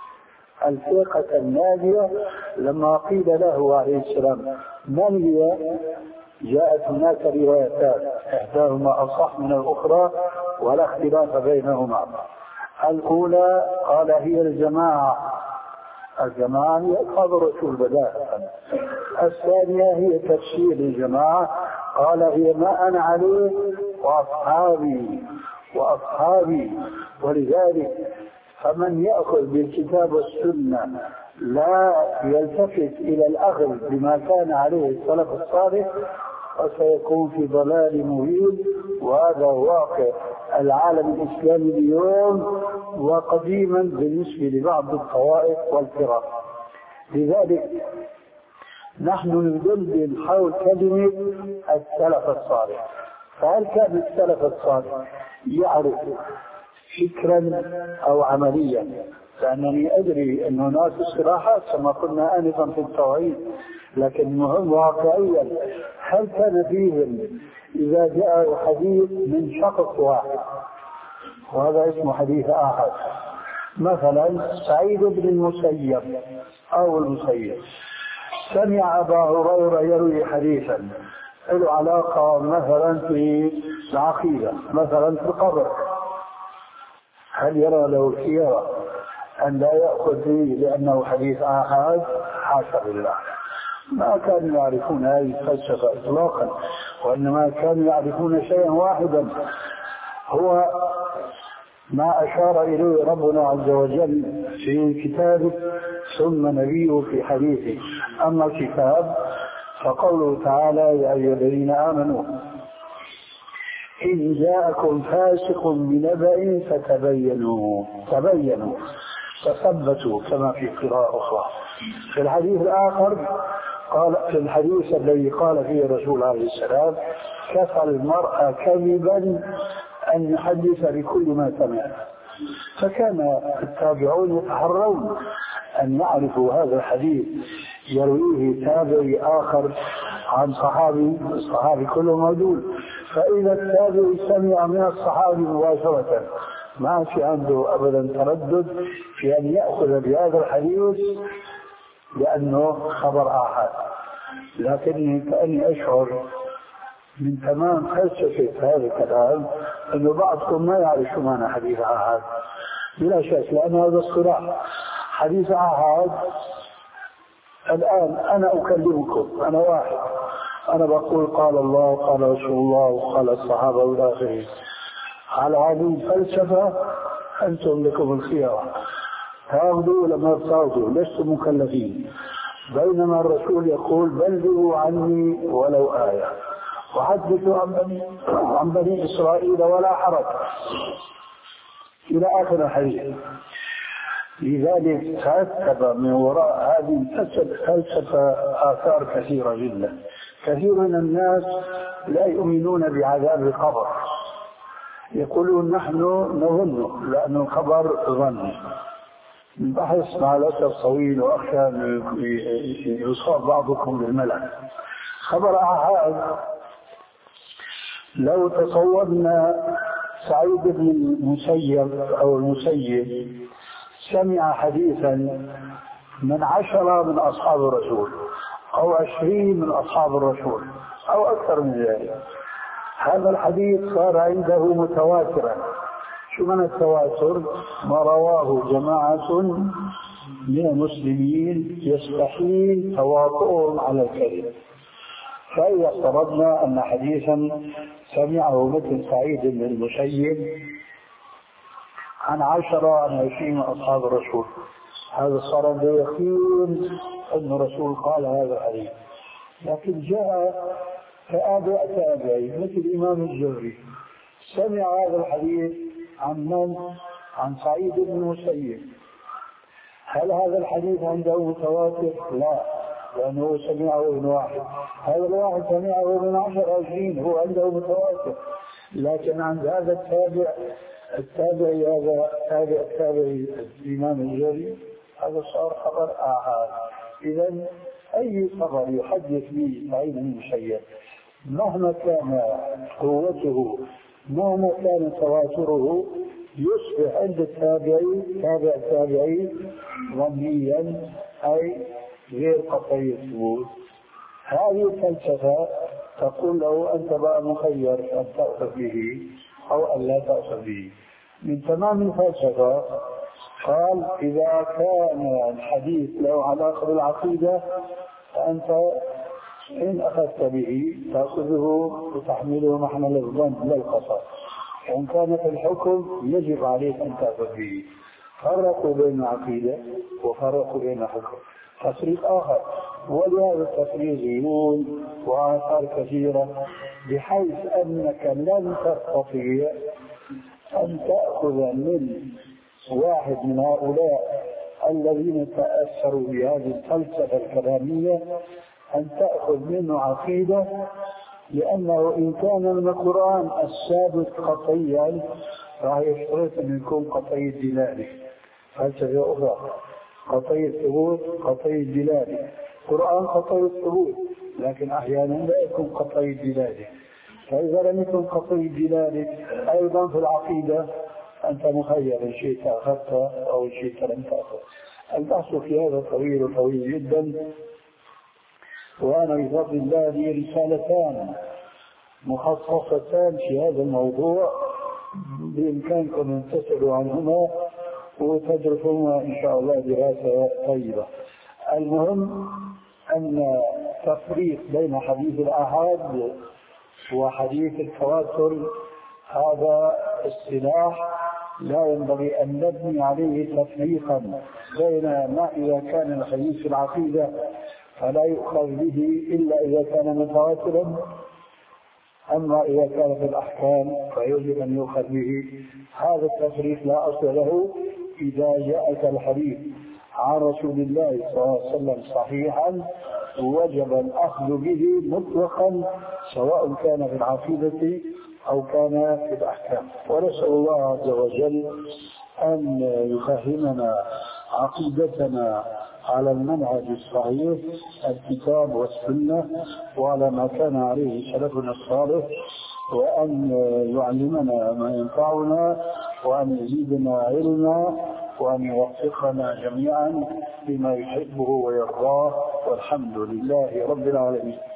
الفرقة الناجية لما قيل له عليه السلام من هي؟ جاءت هناك روايتان إحداهما أصح من الأخرى ولا اختلاف بينهما. الأولى قال هي الجماعة، الجماعة هي أصحاب الرسول بداية. الثانية هي تفسير الجماعة، قال هي ما أنا عليه وأصحابي وأصحابي. ولذلك فمن يأخذ بالكتاب والسنة لا يلتفت إلى الأخذ بما كان عليه السلف الصالح فسيكون في ضلال مبين. وهذا واقع العالم الإسلامي اليوم وقديما بالنسبة لبعض الطوائف والفرق. لذلك نحن ندندن حول كلمة السلف الصالح. فهل كان السلف الصالح يعرف فكرا أو عمليا؟ لأنني أدري أن هناك اصطلاحات كما قلنا آنفا في التوحيد لكن المهم واقعيا هل كان فيهم إذا جاء حديث من شخص واحد وهذا اسمه حديث آخر، مثلا سعيد بن المسيب أو المسيب سمع أبا هريرة يروي حديثا له علاقة مثلا في العقيدة، مثلا في القبر، هل يرى له الخيار أن لا يأخذ به لأنه حديث آحاد؟ حاشا لله، ما كانوا يعرفون هذه الفلسفة إطلاقا، وإنما كانوا يعرفون شيئا واحدا هو ما أشار إليه ربنا عز وجل في كتابه ثم نبيه في حديثه. أما الكتاب فقوله تعالى يا أيها الذين آمنوا إن جاءكم فاسق بنبأ فتبينوا تبينوا تثبتوا كما في قراءة أخرى. في الحديث الآخر قال في الحديث الذي قال فيه الرسول عليه السلام كفى المرء كذبا أن يحدث بكل ما سمع، فكان التابعون يتحرون أن يعرفوا هذا الحديث يرويه تابعي آخر عن صحابي، الصحابي كله موجود، فإذا التابعي سمع من الصحابي مباشرة ما في عنده أبدا تردد في أن يأخذ بهذا الحديث لأنه خبر آحاد. لكني كأني أشعر من تمام فلسفة هذا الكلام أنه بعضكم ما يعرف معنى حديث آحاد بلا شك، لأن هذا الصراع حديث آحاد. الآن أنا أكلمكم، أنا واحد، أنا بقول قال الله قال رسول الله وقال الصحابة والآخرين، على هذه الفلسفة أنتم لكم الخيار، تاخذوا لما تاخذوا لستم مكلفين، بينما الرسول يقول بلغوا عني ولو آية وحدثوا عن بني, عن بني إسرائيل ولا حرج إلى آخر الحديث. لذلك ترتب من وراء هذه الفلسفة آثار كثيرة جدا. كثير من الناس لا يؤمنون بعذاب القبر، يقولون نحن نظن لأن الخبر ظن. البحث مع الأسف طويل وأخشى أن يصاب بعضكم بالملل. خبر آحاد لو تصورنا سعيد بن المسيب أو المسيب سمع حديثا من عشرة من أصحاب الرسول أو عشرين من أصحاب الرسول أو أكثر من ذلك، هذا الحديث صار عنده متواترا. شو من التواتر؟ ما رواه جماعة من المسلمين يستحيل تواطؤهم على الكذب. فإذا افترضنا أن حديثا سمعه مثل سعيد بن المسيب عن عشرة عن عشرين من أصحاب الرسول، هذا صار بيقين أن الرسول قال هذا الحديث. لكن جاء تابع تابعي مثل الإمام الزهري سمع هذا الحديث عن من؟ عن سعيد بن المسيب. هل هذا الحديث عنده متواتر؟ لا، لأنه سمعه ابن واحد، هذا الواحد سمعه من عشر عشرين، هو عنده متواتر. لكن عند هذا التابع التابعي هذا تابع التابعي الإمام الزهري هذا صار خبر آحاد. إذن أي خبر يحدث به سعيد بن المسيب مهما كان قوته مهما كان تواتره يصبح عند التابعي تابع التابعي ظنيا أي غير قطعي الثبوت. هذه الفلسفة تقول له أنت بقى مخير أن تأخذ به أو أن لا تأخذ به. من تمام الفلسفة قال إذا كان الحديث له علاقة بالعقيدة فأنت إن أخذت به تأخذه وتحمله محمل الظن لا القطع، وإن كان في الحكم يجب عليك أن تأخذ به. فرقوا بين العقيدة وفرقوا بين الحكم تفريق آخر، ولهذا التفريق يقول وآثار كثيرة بحيث أنك لن تستطيع أن تأخذ من واحد من هؤلاء الذين تأثروا بهذه الفلسفة الكلامية أن تأخذ منه عقيدة، لأنه إن كان من القرآن الثابت قطعيا راح يشترط أن يكون قطعي الدلالة. فلسفة أخرى قطعي الثبوت قطعي الدلالة، القرآن قطعي الثبوت، لكن أحيانا لا يكون قطعي الدلالة. فإذا لم يكن قطعي الدلالة أيضا في العقيدة أنت مخير إن شئت أخذت أو إن شئت لم تأخذ. البحث في هذا طويل وطويل جدا، وأنا بفضل الله لي رسالتان مخصصتان في هذا الموضوع بإمكانكم أن تسألوا عنهما وتدرسوهما إن شاء الله دراسة طيبة. المهم أن تفريق بين حديث الآحاد وحديث التواتر هذا اصطلاح لا ينبغي أن نبني عليه تفريقا بين ما إذا كان الحديث في العقيدة فلا يؤخذ به إلا إذا كان متواترا، أما إذا كان في الأحكام فيجب أن يؤخذ به. هذا التفريق لا أصل له. إذا جاءك الحديث عن رسول الله صلى الله عليه وسلم صحيحا وجب الأخذ به مطلقا سواء كان في العقيدة أو كان في الأحكام. ونسأل الله عز وجل أن يفهمنا عقيدتنا على المنهج الصحيح الكتاب والسنة وعلى ما كان عليه سلفنا الصالح، وأن يعلمنا ما ينفعنا وأن يزيدنا علما وأن يوفقنا جميعا بما يحبه ويرضاه، والحمد لله رب العالمين.